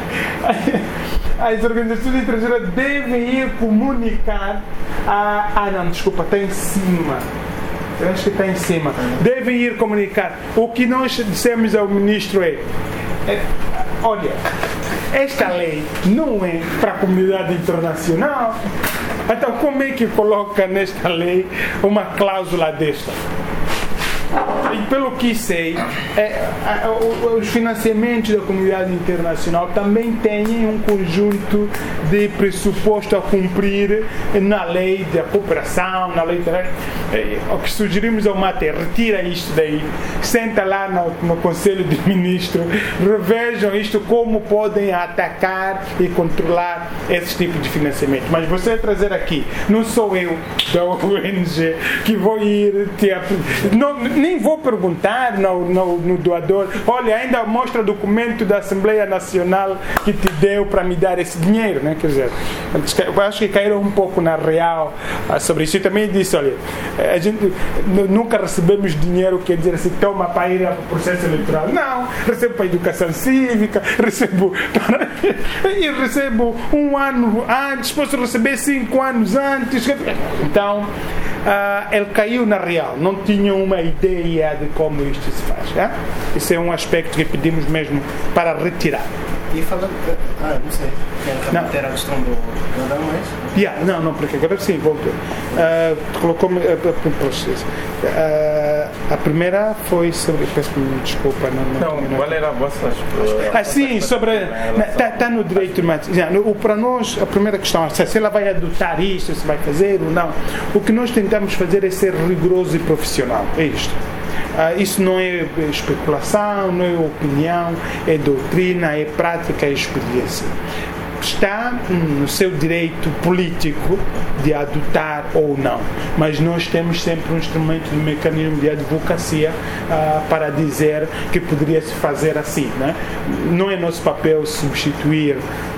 as organizações estrangeiras devem ir comunicar está em cima. Eu acho que está em cima. Devem ir comunicar. O que nós dissemos ao ministro olha, esta lei não é para a comunidade internacional. Então, como é que coloca nesta lei uma cláusula desta? E pelo que sei, os financiamentos da comunidade internacional também têm um conjunto de pressupostos a cumprir na lei da cooperação, na lei da... O que sugerimos ao MAT é retira isto daí, senta lá no Conselho de Ministros, revejam isto, como podem atacar e controlar esse tipo de financiamento. Mas você trazer aqui, não sou eu da ONG que vou ir nem vou perguntar no doador, olha, ainda mostra documento da Assembleia Nacional que te deu para me dar esse dinheiro, né? Quer dizer, eu acho que caíram um pouco na real sobre isso. E também disse, olha, a gente nunca recebemos dinheiro, quer dizer assim, toma para ir para o processo eleitoral. Não, recebo para a educação cívica, recebo um ano antes, posso receber 5 anos antes. Então, ele caiu na real, não tinha uma ideia de como isto se faz. Esse é um aspecto que pedimos mesmo para retirar. E falando, não sei, quer remeter a questão do Adão mais? Não, porque agora sim, voltou. Colocou-me a primeira foi sobre, peço-me desculpa. Não, qual era a vossa... sim, sobre... Está no direito, mas para nós, a primeira questão, se ela vai adotar isto, se vai fazer ou não. O que nós tentamos fazer é ser rigoroso e profissional, é isto. Isso não é especulação, não é opinião, é doutrina, é prática, é experiência. Está no seu direito político de adotar ou não, mas nós temos sempre um instrumento de mecanismo de advocacia para dizer que poderia se fazer assim, né? Não é nosso papel substituir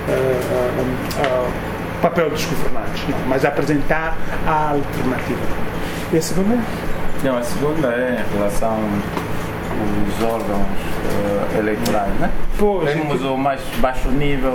o papel dos governantes, não, mas apresentar a alternativa. E a segunda? Não, a segunda é em relação aos órgãos eleitorais, né? Temos o mais baixo nível,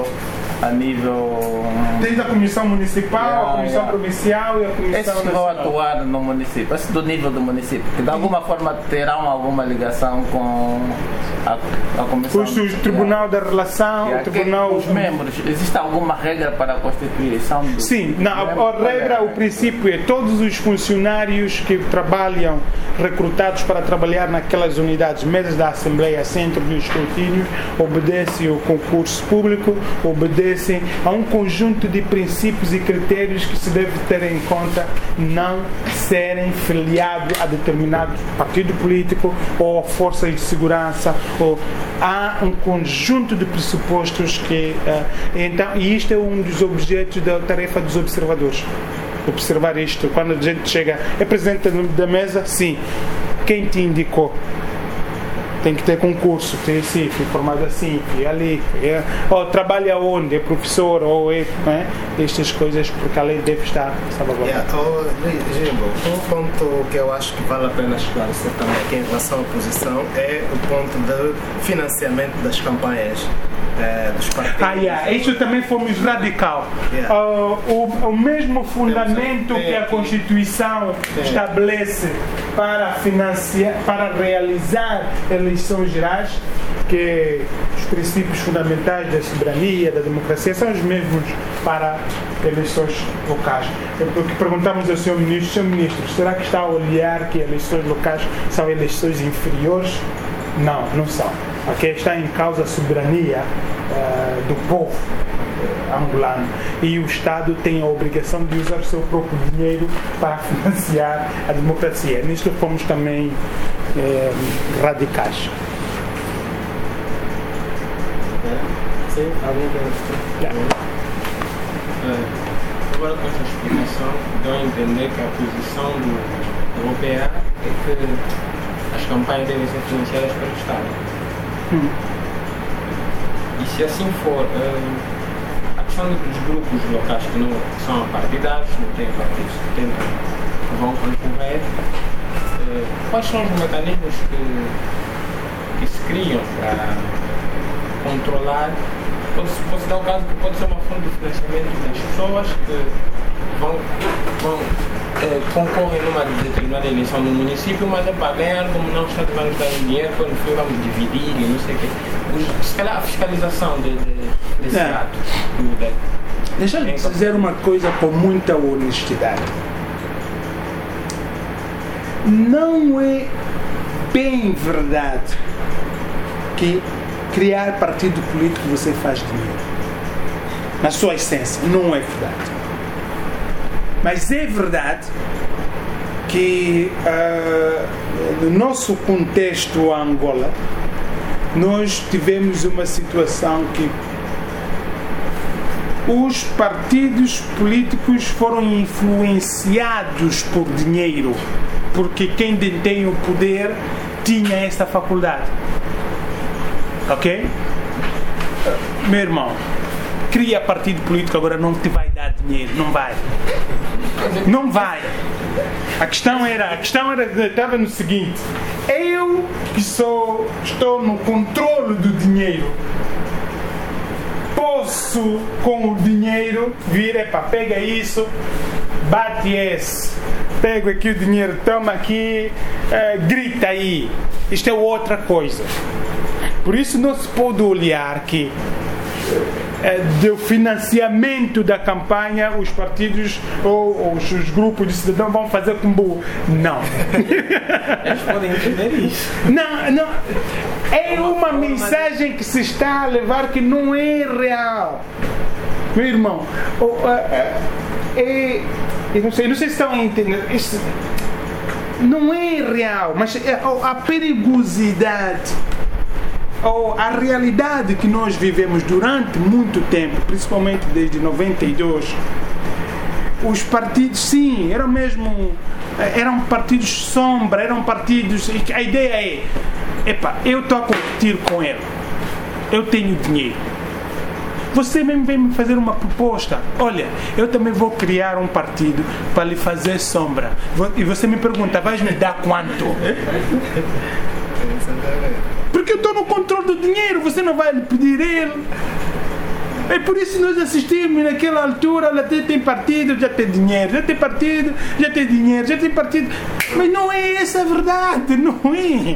a nível... Desde a Comissão Municipal, a Comissão Provincial e a Comissão Esses que vão atuar no município, esse do nível do município, que de alguma forma terão alguma ligação com a Comissão... O Tribunal da Relação, o Tribunal... Os membros, existe alguma regra para a constituição? Sim, a regra, o princípio é todos os funcionários que trabalham, recrutados para trabalhar naquelas unidades, mesas da Assembleia, centro de escrutínio, obedecem ao concurso público, obedecem a um conjunto de princípios e critérios que se deve ter em conta, não serem filiados a determinado partido político ou a forças de segurança. Ou há um conjunto de pressupostos que então, e isto é um dos objetos da tarefa dos observadores. Observar isto, quando a gente chega, é presidente da mesa, sim, quem te indicou? Tem que ter concurso, tem CIF, formado assim, ali, trabalha onde, é professor, ou estas coisas, porque a lei deve estar salvaguardada. Um ponto que eu acho que vale a pena esclarecer também aqui em relação à oposição é o ponto do financiamento das campanhas dos partidos. Isso também fomos radical. O mesmo fundamento que a Constituição estabelece para financiar, para realizar eleições gerais, que os princípios fundamentais da soberania, da democracia, são os mesmos para eleições locais. Porque perguntamos ao Sr. Ministro, Sr. Ministro, será que está a olhar que eleições locais são eleições inferiores? Não, não são. Aqui está em causa a soberania do povo angolano, e o Estado tem a obrigação de usar o seu próprio dinheiro para financiar a democracia. Nisto fomos também radicais. Sim, alguém quer agora com essa explicação deu a entender que a posição do OPA é que as campanhas devem ser financiadas pelo Estado. E se assim for, a questão dos grupos locais que não são apartidários, não têm partidos que vão concorrer, quais são os mecanismos que se criam para controlar? Pode dar o caso que pode ser uma fonte de financiamento das pessoas que concorrem numa determinada eleição no município, mas é para ganhar, como não o Estado vai nos dar dinheiro, quando for vamos dividir e não sei o quê. Se calhar a fiscalização desse ato. Deixa-me dizer uma coisa com muita honestidade. Não é bem verdade que criar partido político você faz dinheiro. Na sua essência, não é verdade. Mas é verdade que no nosso contexto Angola, nós tivemos uma situação que os partidos políticos foram influenciados por dinheiro, porque quem detém o poder tinha essa faculdade. Ok? Meu irmão, cria partido político, agora não te vai dar dinheiro, não vai. Não vai. A questão era, estava no seguinte: eu que estou no controle do dinheiro, posso com o dinheiro vir, pega isso, bate esse, pego aqui o dinheiro, toma aqui, grita aí. Isto é outra coisa. Por isso não se pode olhar que do financiamento da campanha os partidos ou os grupos de cidadãos vão fazer com burro. Não. Eles podem entender isso. Não. É uma mensagem que se está a levar que não é real. Meu irmão, eu não sei se estão a entender. Isso não é real, mas a perigosidade ou a realidade que nós vivemos durante muito tempo, principalmente desde 92, os partidos, sim, eram partidos sombra, eram partidos, a ideia eu estou a competir com ele, eu tenho dinheiro, você mesmo vem me fazer uma proposta, olha, eu também vou criar um partido para lhe fazer sombra, e você me pergunta, vais me dar quanto? Porque eu estou no controle do dinheiro, você não vai lhe pedir ele. É por isso que nós assistimos naquela altura, ela tem partido, já tem dinheiro, já tem partido, já tem dinheiro, já tem partido. Mas não é essa a verdade, não é.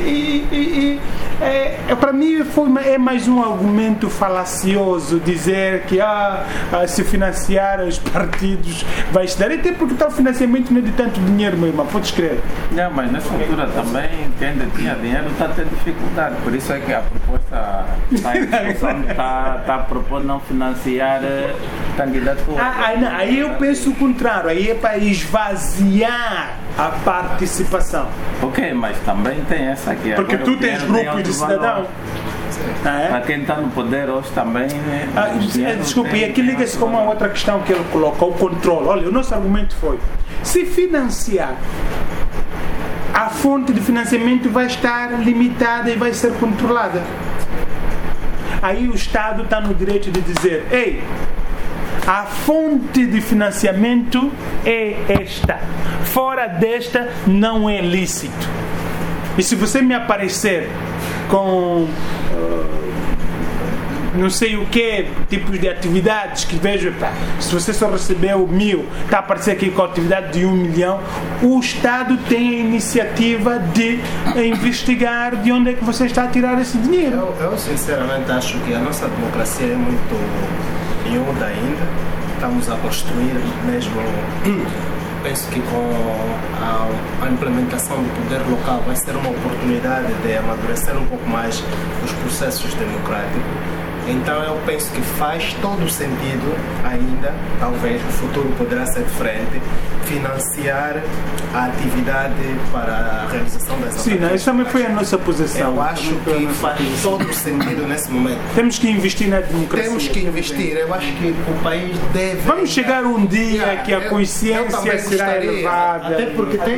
Para mim é mais um argumento falacioso dizer que se financiar os partidos vai se dar. Até porque tal financiamento não é de tanto dinheiro, meu irmão, podes crer. Não, mas nessa altura também quem ainda tinha dinheiro está a ter dificuldade, por isso é que a proposta está propondo não financiar candidatos. Aí eu penso o contrário, aí é para esvaziar a participação. Ok, mas também tem essa aqui. Porque agora tu tens grupos de cidadãos. Para quem está no poder hoje também. Desculpe, e aqui liga-se com uma outra questão que ele colocou, o controle. Olha, o nosso argumento foi: se financiar, a fonte de financiamento vai estar limitada e vai ser controlada. Aí o Estado está no direito de dizer: ei, a fonte de financiamento é esta, fora desta não é lícito. E se você me aparecer com não sei o que, tipos de atividades que vejo, se você só recebeu 1.000, está a aparecer aqui com a atividade de 1 milhão, o Estado tem a iniciativa de investigar de onde é que você está a tirar esse dinheiro. Eu sinceramente acho que a nossa democracia é muito miúda ainda, estamos a construir mesmo. Penso que com a implementação do poder local vai ser uma oportunidade de amadurecer um pouco mais os processos democráticos. Então eu penso que faz todo o sentido ainda, talvez o futuro poderá ser diferente, financiar a atividade para a realização das Sim, isso também foi a nossa posição. Eu acho que faz todo o sentido nesse momento. Temos que investir na democracia. Temos que investir. Eu acho que o país deve... Vamos chegar um dia que a consciência será elevada. Até porque tem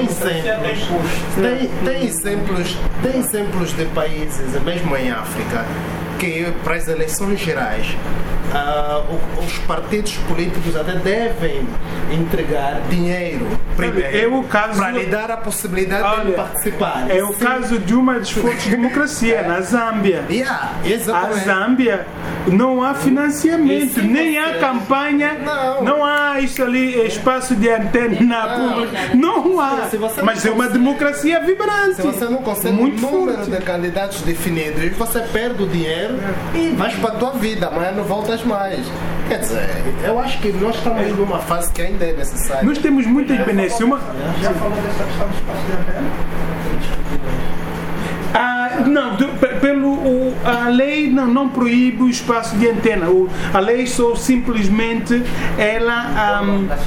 exemplos, tem exemplos de países, mesmo em África, que para as eleições gerais os partidos políticos até devem entregar dinheiro primeiro para lhe dar a possibilidade de participar. É o caso de uma das fontes de democracia, na Zâmbia. A Zâmbia não há financiamento, nem há campanha, não há isso ali, espaço de antena pública, não há. Mas é uma democracia vibrante. Se você não consegue um número de candidatos definidos, você perde o dinheiro e vais para a tua vida, amanhã não voltas mais. Quer dizer, eu acho que nós estamos numa fase que ainda é necessária. Nós temos muita independência. Já falou dessa questão do espaço de antena? Não, a lei não proíbe o espaço de antena. A lei só simplesmente ela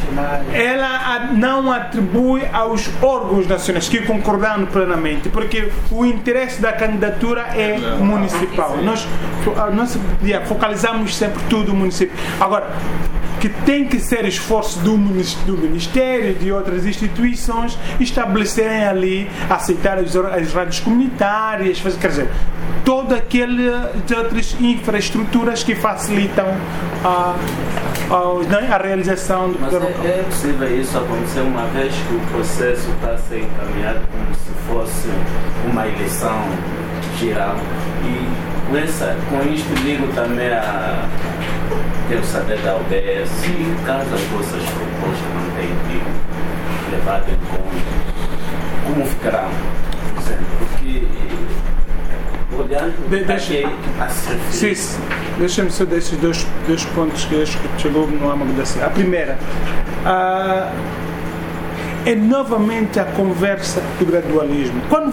não atribui aos órgãos nacionais que concordam plenamente, porque o interesse da candidatura é municipal. Nós focalizamos sempre tudo no município. Agora, que tem que ser esforço do Ministério e de outras instituições estabelecerem ali, aceitar as rádios comunitárias, quer dizer, todas aquelas outras infraestruturas que facilitam a realização do poder local. É possível isso acontecer uma vez que o processo está a ser encaminhado como se fosse uma eleição geral. E com isto digo também quero saber da UBS, caso as vossas propostas não tenham sido levadas em conta, como ficarão? Porque olhando deixa-me só desses dois pontos que chegou no âmago da cidade. A primeira é novamente a conversa do gradualismo. Quando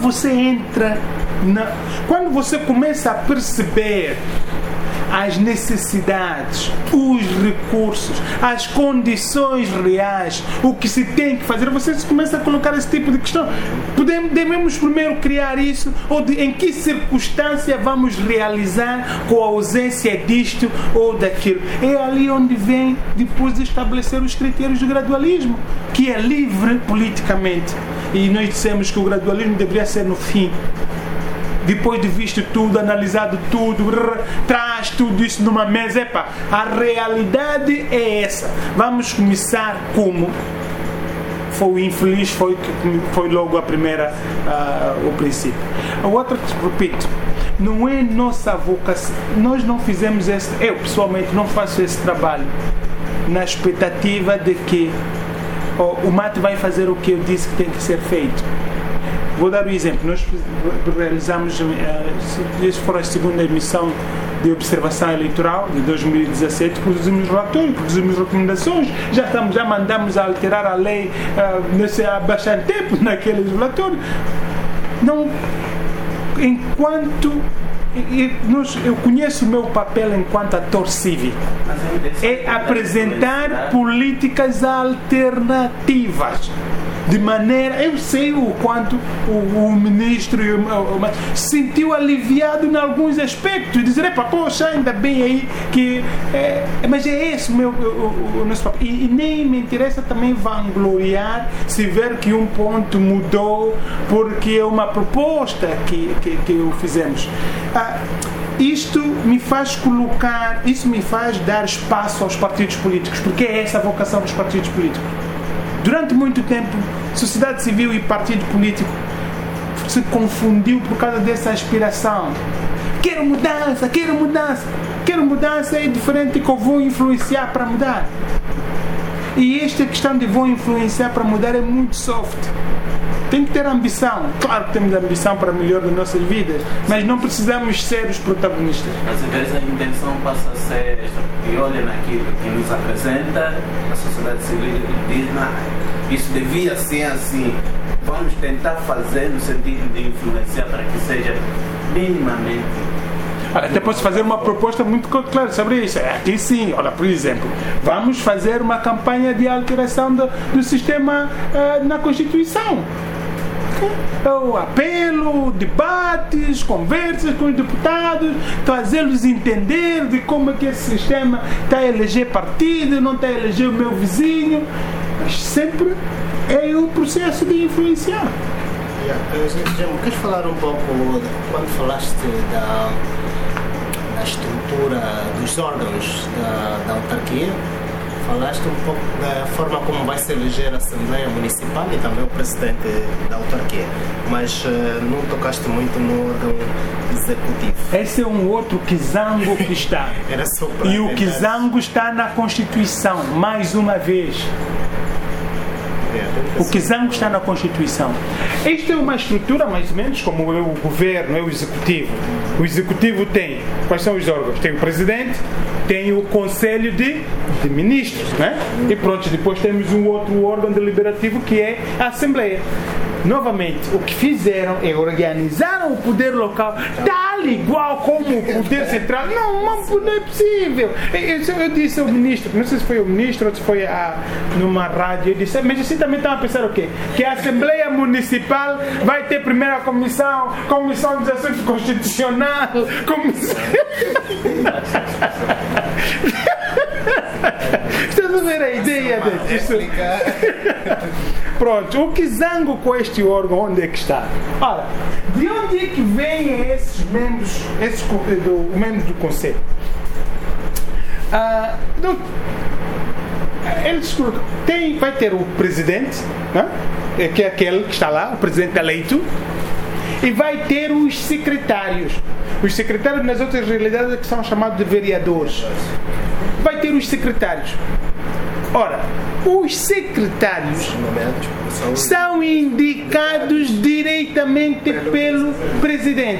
você começa a perceber as necessidades, os recursos, as condições reais, o que se tem que fazer, você começa a colocar esse tipo de questão. Devemos primeiro criar isso, ou em que circunstância vamos realizar com a ausência disto ou daquilo. É ali onde vem depois de estabelecer os critérios do gradualismo, que é livre politicamente. E nós dissemos que o gradualismo deveria ser no fim. Depois de visto tudo, analisado tudo, traz tudo isso numa mesa. A realidade é essa. Vamos começar como foi infeliz, foi logo a primeira, o princípio. A outra, repito, não é nossa vocação. Nós não fizemos eu pessoalmente não faço esse trabalho na expectativa de que o MAT vai fazer o que eu disse que tem que ser feito. Vou dar um exemplo. Nós realizamos, essa foi a segunda emissão de observação eleitoral de 2017, produzimos relatórios, produzimos recomendações, já mandamos a alterar a lei há bastante tempo naqueles relatórios. Não, enquanto eu conheço o meu papel enquanto ator cívico, é apresentar políticas alternativas. De maneira, eu sei o quanto o ministro sentiu aliviado em alguns aspectos, dizer, poxa, ainda bem aí que... mas é esse o nosso papel. E nem me interessa também vangloriar se ver que um ponto mudou porque é uma proposta que fizemos. Isto me faz dar espaço aos partidos políticos, porque é essa a vocação dos partidos políticos. Durante muito tempo, sociedade civil e partido político se confundiu por causa dessa aspiração. Quero mudança. Quero mudança é diferente que eu vou influenciar para mudar. E esta questão de vou influenciar para mudar é muito soft. Tem que ter ambição. Claro que temos ambição para melhor das nossas vidas, mas não precisamos ser os protagonistas. Às vezes a intenção passa a ser, e olha naquilo que nos apresenta, a sociedade civil diz, isso devia ser assim. Vamos tentar fazer no sentido de influenciar para que seja minimamente. Até posso fazer uma proposta muito clara sobre isso. Aqui sim, olha, por exemplo, vamos fazer uma campanha de alteração do sistema na Constituição. O apelo, debates, conversas com os deputados, fazê-los entender de como é que esse sistema está a eleger partido, não está a eleger o meu vizinho, mas sempre é o processo de influenciar. Queres falar um pouco, quando falaste da estrutura dos órgãos da autarquia, falaste um pouco da forma como vai se eleger a Assembleia Municipal e também o presidente da autarquia, mas não tocaste muito no órgão executivo. Esse é um outro quisango que está. Era só para e o quisango está na Constituição, mais uma vez. O quisango está na Constituição. Esta é uma estrutura mais ou menos como o governo, é o executivo. O executivo tem, quais são os órgãos? Tem o presidente, tem o conselho de ministros, né? E pronto, depois temos um outro órgão deliberativo que é a Assembleia. Novamente, o que fizeram é organizaram o poder local tal igual como o poder central. Não é possível. Eu disse ao ministro, não sei se foi o ministro ou se foi numa rádio, eu disse, mas assim também estão a pensar o quê? Que a Assembleia Municipal vai ter primeiro a comissão de assuntos constitucional, Estás a ver a ideia disso? Pronto, o quisango com este órgão, onde é que está? Ora, de onde é que vêm esses membros, membros do Conselho? Eles vai ter o presidente, né? Que é aquele que está lá, o presidente eleito, e vai ter os secretários. Os secretários nas outras realidades é que são chamados de vereadores. Vai ter os secretários. Ora, os secretários são indicados diretamente pelo presidente.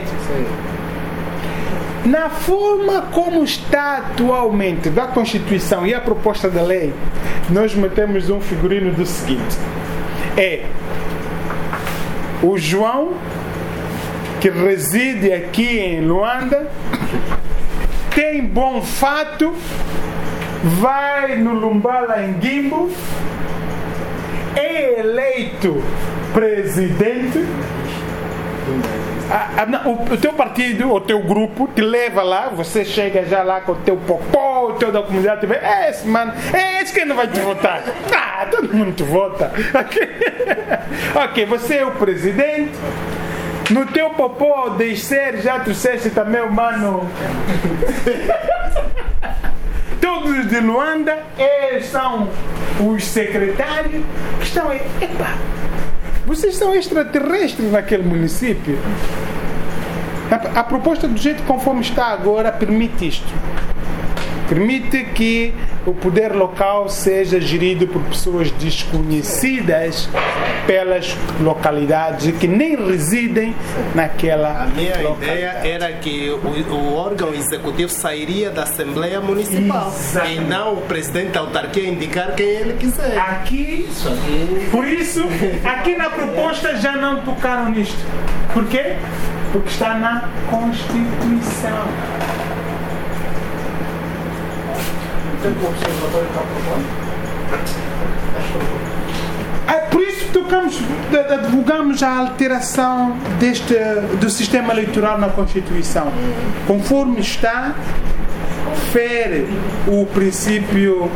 Na forma como está atualmente da Constituição e a proposta da lei, nós metemos um figurino do seguinte: é o João, que reside aqui em Luanda, tem bom fato, vai no Lumbala em Guimbo, é eleito presidente. O teu partido, o teu grupo te leva lá, você chega já lá com o teu popó, o teu da comunidade, esse mano, esse que não vai te votar. Todo mundo te vota. Ok, você é o presidente. No teu popó descer, já trouxeste também o mano. Todos de Luanda, eles são os secretários. A questão é, vocês são extraterrestres naquele município. A proposta do jeito conforme está agora permite isto. Permite que o poder local seja gerido por pessoas desconhecidas pelas localidades que nem residem naquela A minha localidade. ideia era que o órgão executivo sairia da Assembleia Municipal. Exatamente. E não o presidente da autarquia indicar quem ele quiser. Aqui, por isso, aqui na proposta já não tocaram nisto. Por quê? Porque está na Constituição. O observatório está propondo. Por isso advogamos a alteração do sistema eleitoral na Constituição. Conforme está, fere o princípio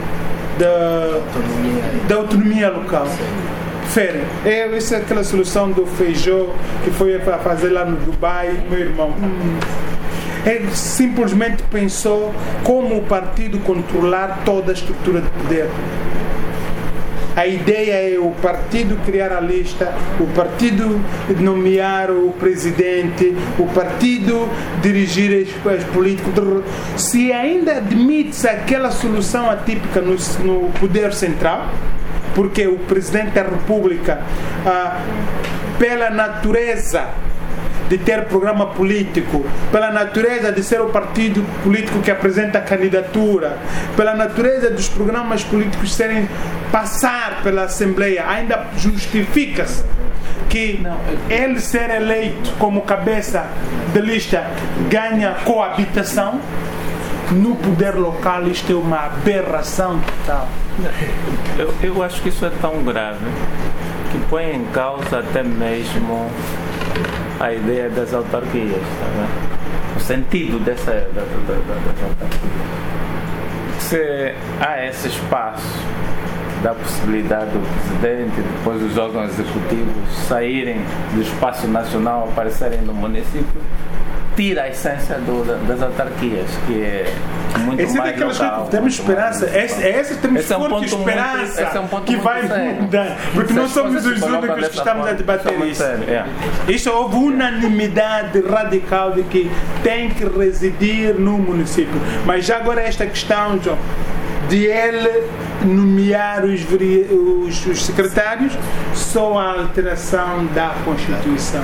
da autonomia local. Fere. Essa é aquela solução do Feijó que foi para fazer lá no Dubai, meu irmão. Ele simplesmente pensou como o partido controlar toda a estrutura de poder. A ideia é o partido criar a lista, o partido nomear o presidente, o partido dirigir as políticas. Se ainda admite-se aquela solução atípica no poder central, porque o presidente da República, pela natureza de ter programa político, pela natureza de ser o partido político que apresenta a candidatura, pela natureza dos programas políticos passar pela Assembleia, ainda justifica-se que ele ser eleito como cabeça de lista ganha coabitação. No poder local isto é uma aberração total. Eu acho que isso é tão grave que põe em causa até mesmo a ideia das autarquias, tá? O sentido das autarquias. Se há esse espaço da possibilidade do presidente e depois dos órgãos executivos saírem do espaço nacional, aparecerem no município, tira a essência das autarquias, que é muito esse mais local. Temos esperança, temos forte esperança que vai mudar, porque nós somos os únicos que estamos a debater isso. Isso houve unanimidade radical de que tem que residir no município. Mas já agora esta questão, João, de ele nomear os secretários, só a alteração da Constituição.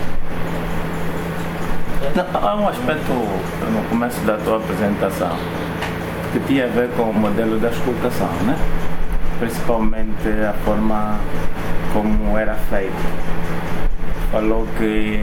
Há um aspecto no começo da tua apresentação que tinha a ver com o modelo da escutação, né? Principalmente a forma como era feito. Falou que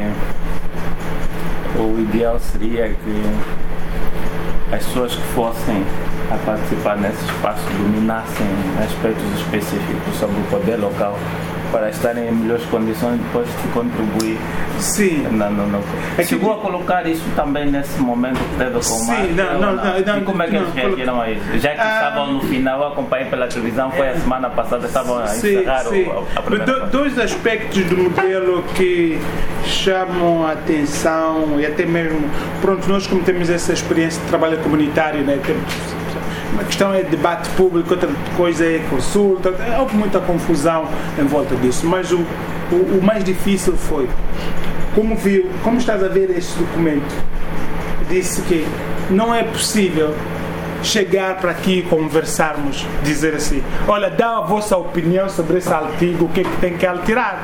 o ideal seria que as pessoas que fossem a participar nesse espaço dominassem aspectos específicos sobre o poder local para estarem em melhores condições depois de contribuir. Sim. Chegou a colocar isso também nesse momento que teve com o Sim, não. E como é que eles reagiram a isso? Já que estavam no final, eu acompanhei pela televisão, foi a semana passada, estavam a encerrar a primeira. Dois aspectos do modelo que chamam a atenção e até mesmo, pronto, nós como temos essa experiência de trabalho comunitário, né, uma questão é debate público, outra coisa é consulta, houve muita confusão em volta disso, mas o mais difícil foi, como estás a ver este documento, disse que não é possível chegar para aqui e conversarmos, dizer assim, olha, dá a vossa opinião sobre esse artigo, o que é que tem que alterar.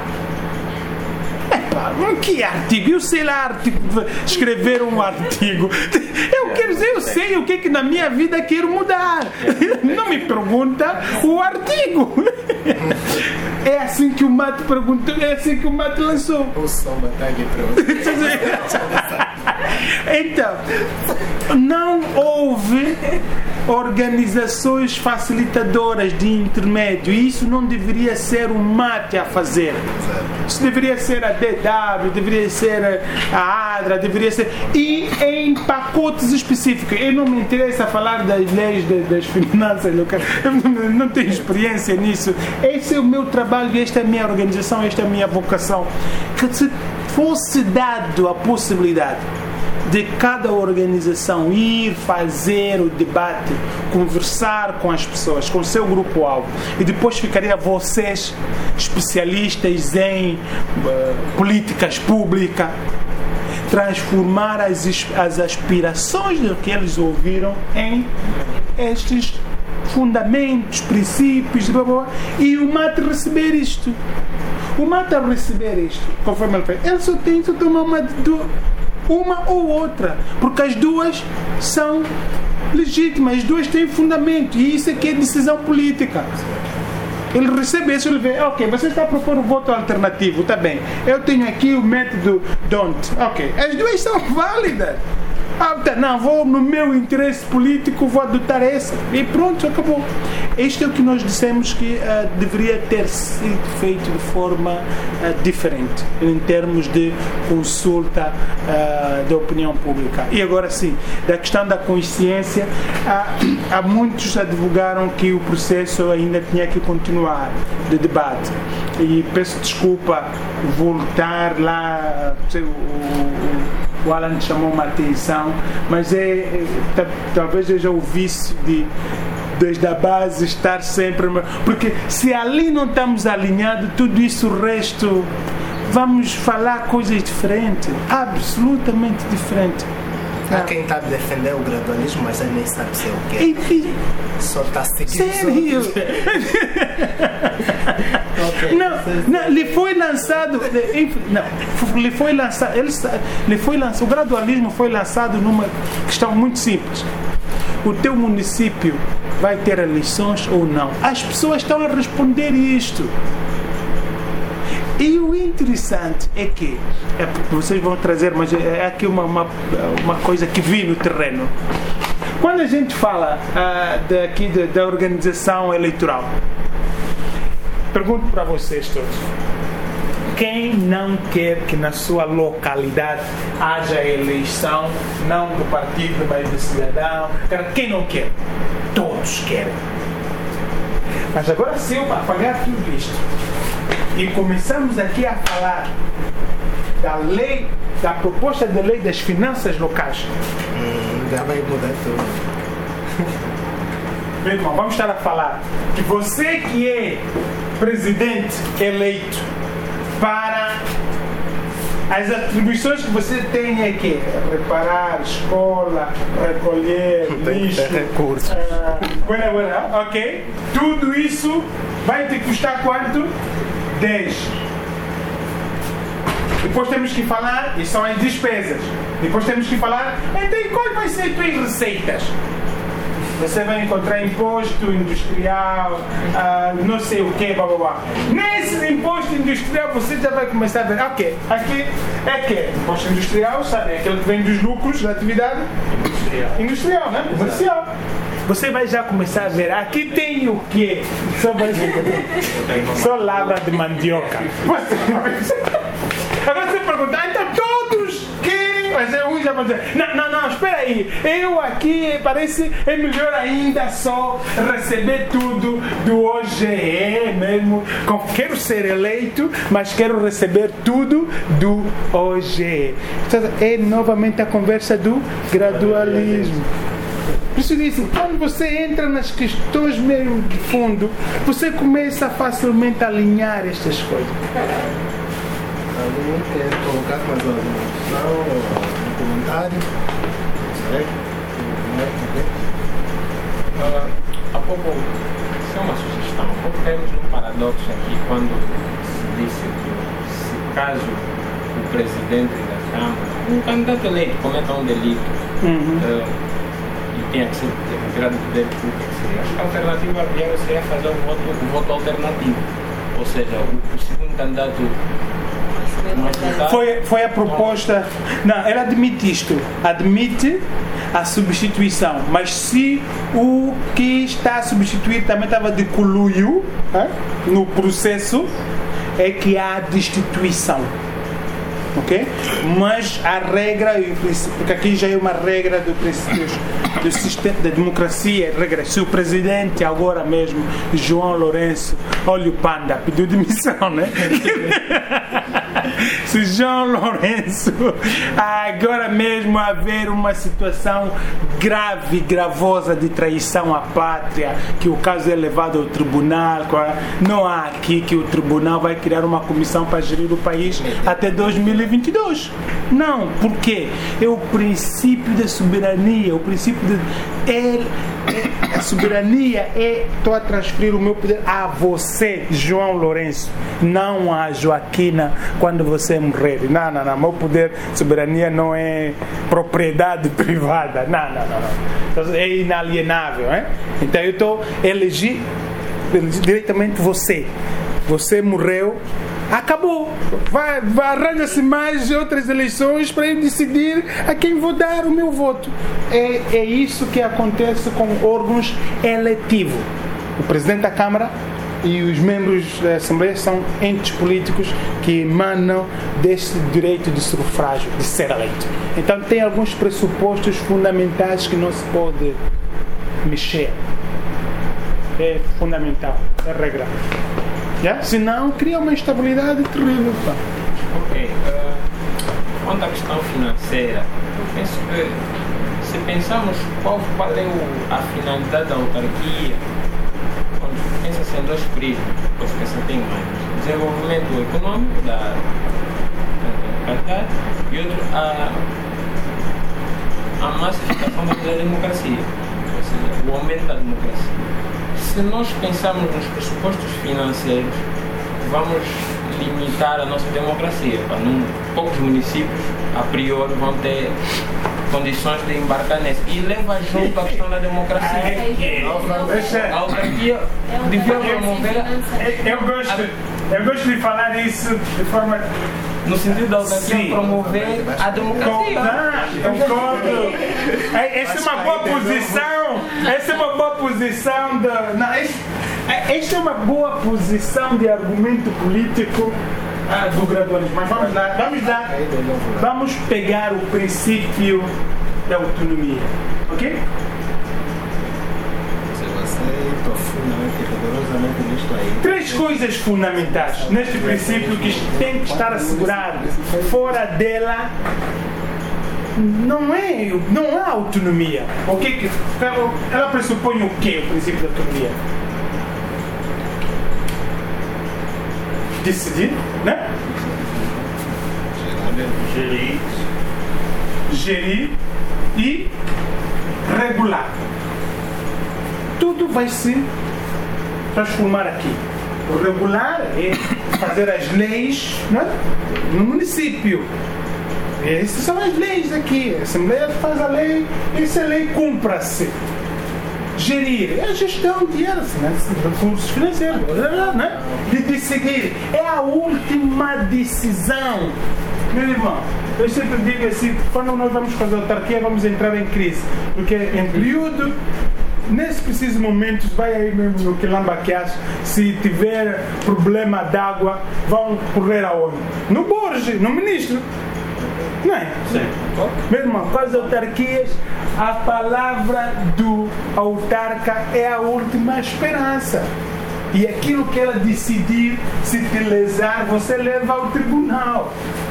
Que artigo? Eu sei lá escrever um artigo. Eu sei o que é que na minha vida quero mudar. Não me pergunta o artigo. É assim que o Mato perguntou, é assim que o Mato lançou. O Samba está aqui para Então, não houve organizações facilitadoras de intermédio, e isso não deveria ser o MAT a fazer. Isso deveria ser a DW, deveria ser a ADRA, deveria ser, e em pacotes específicos. Eu não me interessa falar das leis das finanças locais, eu não tenho experiência nisso. Esse é o meu trabalho, esta é a minha organização, esta é a minha vocação. Que se fosse dado a possibilidade de cada organização ir fazer o debate, conversar com as pessoas, com o seu grupo-alvo, e depois ficaria vocês, especialistas em políticas públicas, transformar as aspirações do que eles ouviram em estes fundamentos, princípios, blá, blá, blá, e o MAT receber isto. O MAT a receber isto, conforme ele fez, ele só tem que tomar uma ou outra, porque as duas são legítimas, as duas têm fundamento, e isso aqui é decisão política. Ele recebe isso, ele vê, ok, você está a propor um voto alternativo, está bem, eu tenho aqui o método DONT, ok, as duas são válidas. Não, vou no meu interesse político, vou adotar essa e pronto, acabou. Isto é o que nós dissemos que deveria ter sido feito de forma diferente em termos de consulta da opinião pública. E agora sim, da questão da consciência, há muitos advogaram que o processo ainda tinha que continuar de debate, e peço desculpa voltar lá, o Alan chamou uma atenção, mas talvez seja o vício desde a base estar sempre, porque se ali não estamos alinhados, tudo isso o resto vamos falar coisas diferentes, absolutamente diferentes. Há quem está a defender o gradualismo, mas ele nem sabe se é o quê. Só está seguindo. Sério? Não, lhe foi lançado. O gradualismo foi lançado numa questão muito simples. O teu município vai ter eleições ou não? As pessoas estão a responder isto. E o interessante é que, vocês vão trazer, mas é aqui uma coisa que vi no terreno. Quando a gente fala da organização eleitoral, pergunto para vocês todos, quem não quer que na sua localidade haja eleição, não do partido, mas do cidadão? Quem não quer? Todos querem. Mas agora, se eu apagar tudo isto e começamos aqui a falar da lei, da proposta de lei das finanças locais, já vai mudar tudo. Meu irmão, vamos estar a falar que você que é presidente eleito, para as atribuições que você tem é que reparar escola, recolher lixo, recursos, ok? Tudo isso vai te custar quanto? 10. Depois temos que falar, e são as despesas. Depois temos que falar, então qual vai ser as tuas receitas? Você vai encontrar imposto industrial, não sei o que, blá blá blá. Nesse imposto industrial você já vai começar a ver, ok, aqui é que imposto industrial, sabe, é aquele que vem dos lucros da atividade industrial, né? Comercial. Você vai já começar a ver, aqui tem o quê? Só lavra de mandioca. Agora você pergunta, então todos querem, mas um já vai dizer, não, espera aí, eu aqui parece é melhor ainda só receber tudo do OGE mesmo, quero ser eleito, mas quero receber tudo do OGE. Então, é novamente a conversa do gradualismo. Por isso disse, quando você entra nas questões meio de fundo, você começa facilmente a alinhar estas coisas. Alguém quer colocar mais alguma opção ou um comentário? Há pouco, isso é uma sugestão, há pouco temos um paradoxo aqui quando se disse que se caso o presidente da Câmara, um candidato eleito, cometa um delito, e tenha que ser retirado do poder público, a alternativa viável seria fazer um voto alternativo, ou seja, o segundo candidato. Foi a proposta. Não, ela admite isto. Admite a substituição. Mas se o que está a substituir também estava de coluio no processo, é que há destituição. Ok? Mas a regra, porque aqui já é uma regra do sistema da democracia, regra. Se o presidente agora mesmo, João Lourenço, olha o panda, pediu demissão, né? Se João Lourenço agora mesmo haver uma situação grave, gravosa de traição à pátria, que o caso é levado ao tribunal, não há aqui que o tribunal vai criar uma comissão para gerir o país até 2020. 2022. Não, porque é o princípio da soberania, o princípio de... a soberania estou a transferir o meu poder a você, João Lourenço, não a Joaquina quando você morrer. Não, meu poder de soberania não é propriedade privada, não. É inalienável, hein? Então eu estou a eleger diretamente você. Você morreu, acabou. Arranja-se mais outras eleições para eu decidir a quem vou dar o meu voto. É isso que acontece com órgãos eletivos. O presidente da Câmara e os membros da Assembleia são entes políticos que emanam deste direito de sufrágio, de ser eleito. Então tem alguns pressupostos fundamentais que não se pode mexer. É fundamental, é regra. Senão cria uma instabilidade terrível. Ok. Quanto à questão financeira, eu penso que se pensamos qual é a finalidade da autarquia, quando pensa-se em dois prismas, depois pensa em mais. Desenvolvimento econômico da capital e outro a massificação da democracia, ou seja, o aumento da democracia. Se nós pensarmos nos pressupostos financeiros, vamos limitar a nossa democracia. Poucos municípios, a priori, vão ter condições de embarcar nesse. E leva junto a questão da democracia. A autarquia devia promover... Eu gosto de falar isso de forma... No sentido da autarquia promover a democracia. Concordo. Essa é uma boa posição. Essa é uma boa posição esta é uma boa posição de argumento político do gradualismo. Mas vamos lá. Vamos pegar o princípio da autonomia. Ok? Três coisas fundamentais neste princípio que tem que estar assegurado. Fora dela não há autonomia. Ela pressupõe o quê, o princípio da autonomia? Decidir, né? Gerir e regular. Tudo vai se transformar aqui. O regular é fazer as leis, né, no município. Essas são as leis aqui. A Assembleia faz a lei e essa lei cumpra-se. Gerir é a gestão de recursos financeiros, né? De decidir. É a última decisão. Meu irmão, eu sempre digo assim, quando nós vamos fazer autarquia, vamos entrar em crise. Porque em período, nesse preciso momento, vai aí mesmo no Quilambaquiás, se tiver problema d'água, vão correr aonde? No Borges, no ministro. Não é? Sim. Meu irmão, com as autarquias, a palavra do autarca é a última esperança. E aquilo que ela decidir, se te lesar, você leva ao tribunal.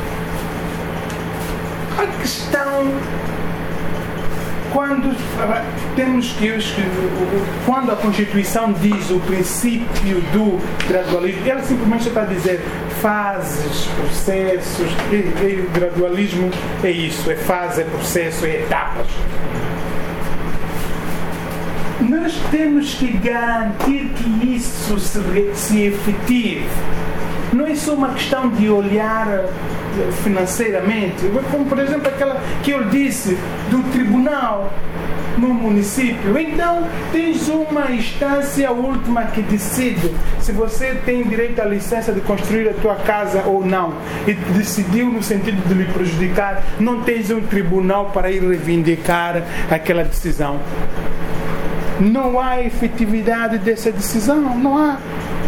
A questão, quando a Constituição diz o princípio do gradualismo, ela simplesmente está a dizer fases, processos, e gradualismo é isso, é fase, é processo, é etapas. Nós temos que garantir que isso se efetive. Não é só uma questão de olhar financeiramente, como por exemplo aquela que eu disse do tribunal no município. Então tens uma instância última que decide se você tem direito à licença de construir a tua casa ou não, e decidiu no sentido de lhe prejudicar, não tens um tribunal para ir reivindicar aquela decisão. Não há efetividade dessa decisão, não há.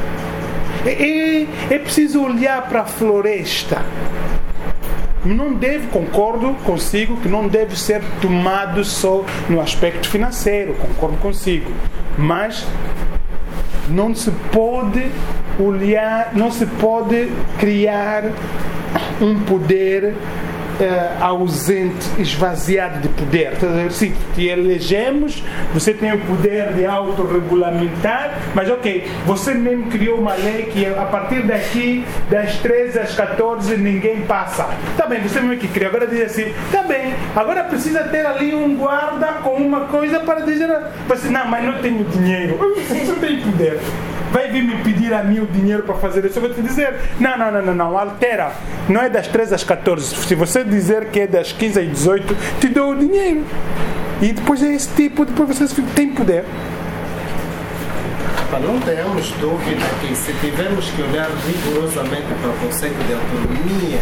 É preciso olhar para a floresta. Não deve, concordo consigo, que não deve ser tomado só no aspecto financeiro, concordo consigo. Mas não se pode olhar, não se pode criar um poder ausente, esvaziado de poder. Sim, te elegemos, você tem o poder de autorregulamentar, mas ok, você mesmo criou uma lei que a partir daqui, das 13 às 14, ninguém passa. Tá bem, você mesmo que criou. Agora diz assim, tá bem, agora precisa ter ali um guarda com uma coisa para dizer, não, mas não tenho dinheiro. Você não tem poder. Vai vir me pedir a mim o dinheiro para fazer isso. Eu vou te dizer, não, altera. Não é das 13 às 14. Se você dizer que é das 15 às 18, te dou o dinheiro. E depois é esse tipo, depois você tem poder. Não tenhamos dúvida que se tivermos que olhar rigorosamente para o conceito de autonomia,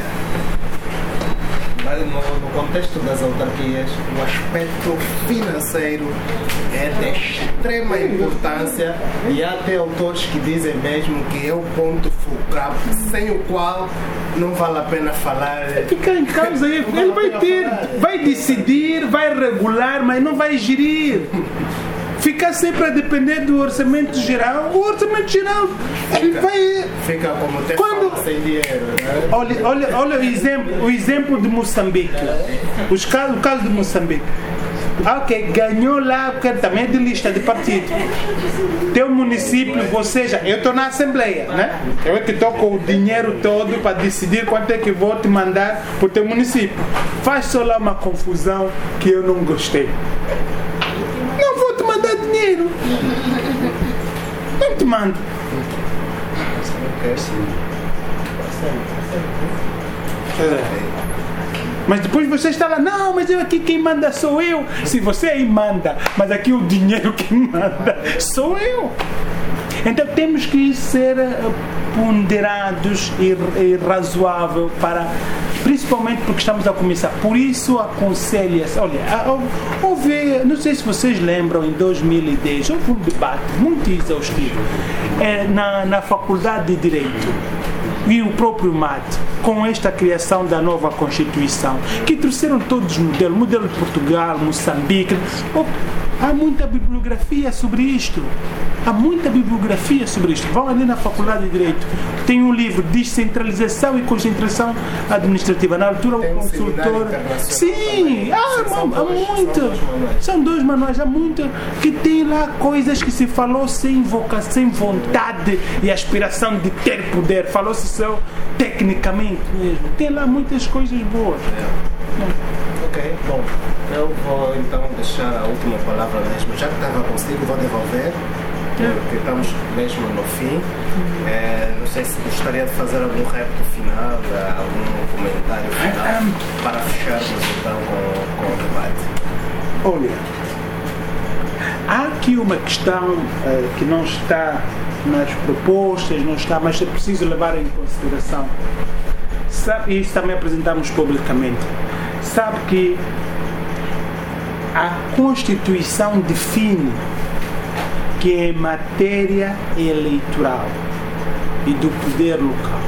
no contexto das autarquias, o aspecto financeiro é de extrema importância e há até autores que dizem mesmo que é o ponto focal sem o qual não vale a pena falar. Fica em causa, ele vai decidir, vai regular, mas não vai gerir. Ficar sempre a depender do orçamento geral. O orçamento geral fica como ter sem dinheiro, né? Olha o exemplo de Moçambique. O caso de Moçambique. Ok, ganhou lá, porque também é de lista de partido. Teu município, ou seja, eu estou na Assembleia, né? Eu é que estou com o dinheiro todo para decidir quanto é que vou te mandar para o teu município. Faz só lá uma confusão que eu não gostei. Não vou te mandar dinheiro. Não te mando. Mas depois você está lá, não, mas eu aqui quem manda sou eu. Se você aí manda, mas aqui o dinheiro quem manda sou eu. Então temos que ser ponderados e razoável para, principalmente porque estamos a começar. Por isso aconselho-se, olha, houve, não sei se vocês lembram, em 2010 houve um debate muito exaustivo na Faculdade de Direito e o próprio MAT, com esta criação da nova Constituição, que trouxeram todos os modelo de Portugal, Moçambique. Há muita bibliografia sobre isto. Vão ali na Faculdade de Direito. Tem um livro, Descentralização e Concentração Administrativa. Na altura, o consultor... Sim, há muito. São 2 manuais. Há muito que tem lá coisas que se falou sem vontade e aspiração de ter poder. Falou-se só tecnicamente mesmo. Tem lá muitas coisas boas. Ok, bom, eu vou então deixar a última palavra mesmo. Já que estava consigo, vou devolver, porque estamos mesmo no fim. Não sei se gostaria de fazer algum repto final, algum comentário final, para fecharmos então com o debate. Olha, há aqui uma questão que não está nas propostas, não está, mas é preciso levar em consideração. E isso também apresentamos publicamente. Sabe que a Constituição define que em matéria eleitoral e do poder local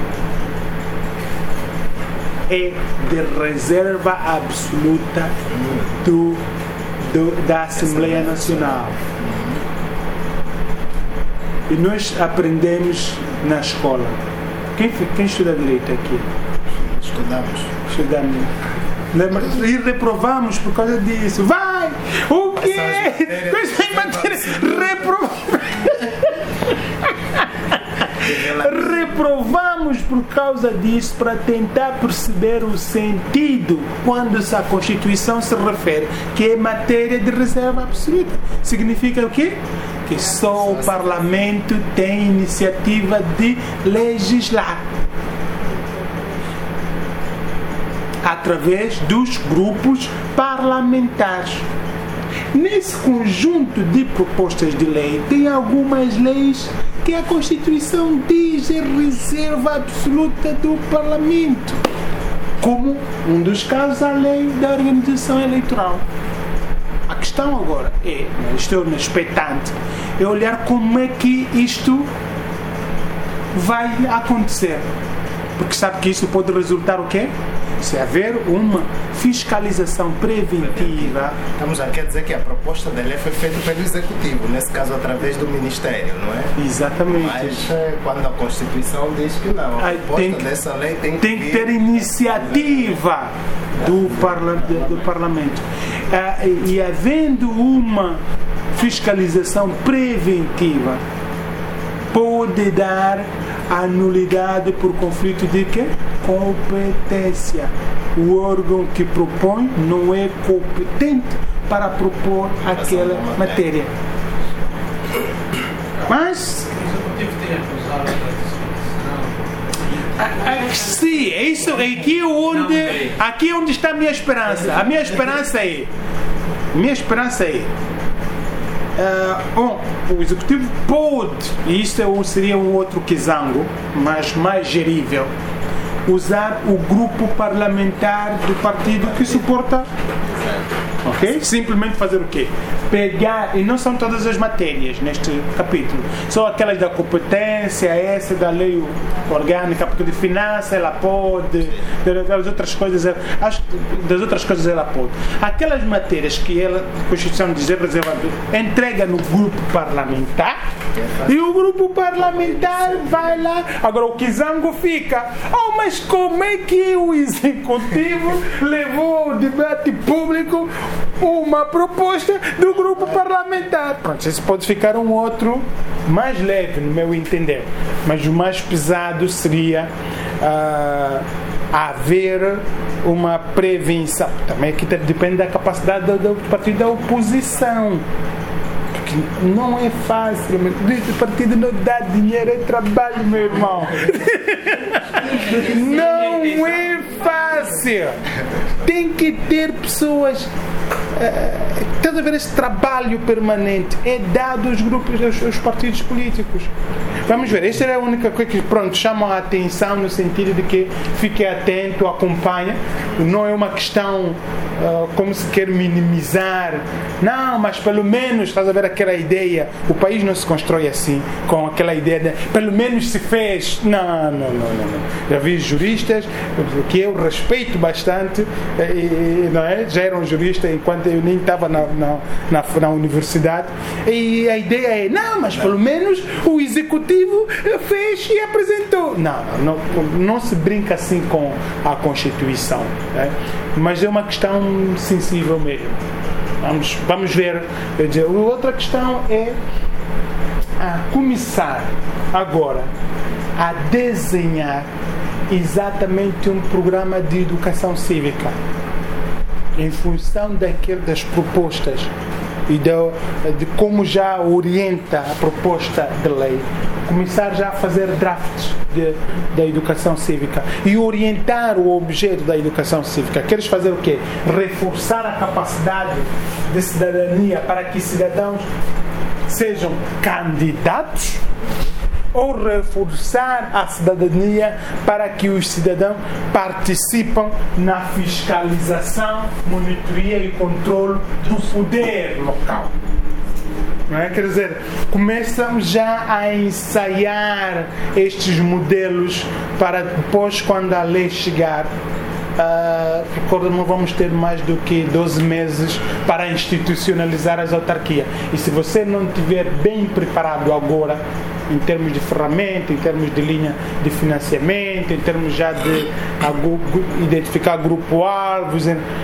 é de reserva absoluta da Assembleia Nacional. E nós aprendemos na escola. Quem estuda direito aqui? Estudamos. E reprovamos por causa disso. Vai! O quê? Reprovamos por causa disso, para tentar perceber o sentido quando a Constituição se refere que é matéria de reserva absoluta. Significa o quê? Que só o Parlamento tem iniciativa de legislar através dos grupos parlamentares. Nesse conjunto de propostas de lei, tem algumas leis que a Constituição diz é reserva absoluta do Parlamento, como um dos casos a lei da organização eleitoral. A questão agora estou expectante, é olhar como é que isto vai acontecer, porque sabe que isso pode resultar o quê? Se haver uma fiscalização preventiva... Estamos aqui a dizer que a proposta da lei foi feita pelo Executivo, nesse caso através do Ministério, não é? Exatamente. Mas quando a Constituição diz que não, a proposta dessa lei tem que ter iniciativa do Parlamento. E havendo uma fiscalização preventiva, pode dar a nulidade por conflito de quê? Competência. O órgão que propõe não é competente para propor aquela matéria. Mas sim, é isso. Aqui é onde está a minha esperança. A minha esperança é o Executivo pode, e isto seria um outro quisango, mas mais gerível, usar o grupo parlamentar do partido que suporta. Ok? Simplesmente fazer o quê? Pegar, e não são todas as matérias neste capítulo, só aquelas da competência, essa da lei orgânica, porque de finanças ela pode, das outras coisas ela pode. Aquelas matérias que a Constituição diz reservada, entrega no grupo parlamentar, e o grupo parlamentar vai lá. Agora o quisango fica, mas como é que o Executivo levou ao debate público uma proposta do grupo parlamentar? Pronto, isso pode ficar um outro mais leve, no meu entender, mas o mais pesado seria haver uma prevenção. Também aqui depende da capacidade do partido da oposição. Não é fácil, o partido não dá dinheiro, é trabalho, meu irmão. Não é fácil. Tem que ter pessoas. Estás a ver, esse trabalho permanente é dado aos grupos, aos partidos políticos. Vamos ver, esta é a única coisa que chama a atenção, no sentido de que fique atento, acompanha. Não é uma questão como se quer minimizar. Não, mas pelo menos, estás a ver aquela ideia, o país não se constrói assim, com aquela ideia de pelo menos se fez. Não. Já vi juristas que eu respeito bastante, não é? Já eram juristas enquanto eu nem estava na universidade, e a ideia é, não, mas pelo menos o Executivo fez e apresentou. Não se brinca assim com a Constituição, né? Mas é uma questão sensível mesmo. Vamos ver. Outra questão é começar agora a desenhar exatamente um programa de educação cívica em função das propostas e de como já orienta a proposta de lei. Começar já a fazer drafts da educação cívica e orientar o objeto da educação cívica. Queres fazer o quê? Reforçar a capacidade de cidadania para que cidadãos sejam candidatos, ou reforçar a cidadania para que os cidadãos participem na fiscalização, monitoria e controle do poder local. Não é? Quer dizer, começam já a ensaiar estes modelos para depois, quando a lei chegar, recordo, não vamos ter mais do que 12 meses para institucionalizar as autarquias. E se você não estiver bem preparado agora, em termos de ferramenta, em termos de linha de financiamento, em termos já de identificar grupo-alvos,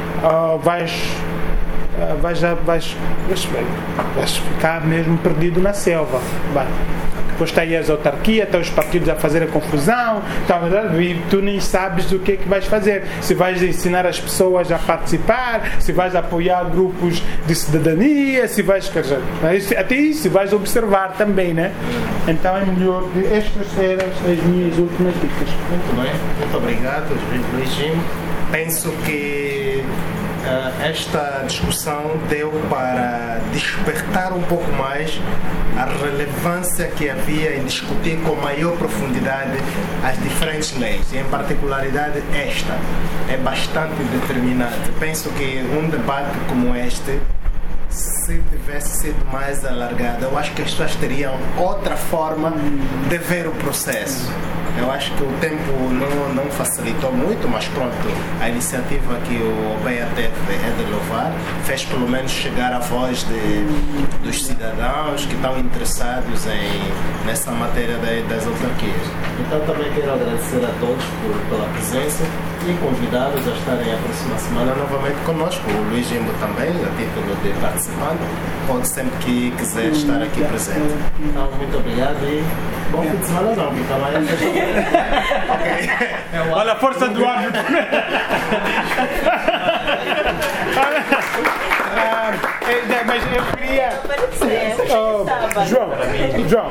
vais ficar mesmo perdido na selva. Depois está aí as autarquias, estão os partidos a fazerem confusão, e tu nem sabes o que é que vais fazer. Se vais ensinar as pessoas a participar, se vais apoiar grupos de cidadania, se vais, até isso, se vais observar também, né? Então é melhor. Estas eram as minhas últimas dicas. Muito bem, muito obrigado, Luizinho. Penso que esta discussão deu para despertar um pouco mais a relevância que havia em discutir com maior profundidade as diferentes leis, e em particularidade esta é bastante determinante. Penso que um debate como este se tivesse sido mais alargada, eu acho que as pessoas teriam outra forma de ver o processo. Eu acho que o tempo não facilitou muito, mas pronto, a iniciativa que o OBEA teve é de louvar, fez pelo menos chegar a voz dos cidadãos que estão interessados nessa matéria das autarquias. Então também quero agradecer a todos pela presença e convidá-los a estarem a próxima semana novamente conosco. O Luís Jimbo também, a título de participante, pode sempre que quiser estar aqui presente. Então, muito obrigado e bom fim de semana não, porque amanhã okay. Olha a força do árbitro. Mas eu queria... João,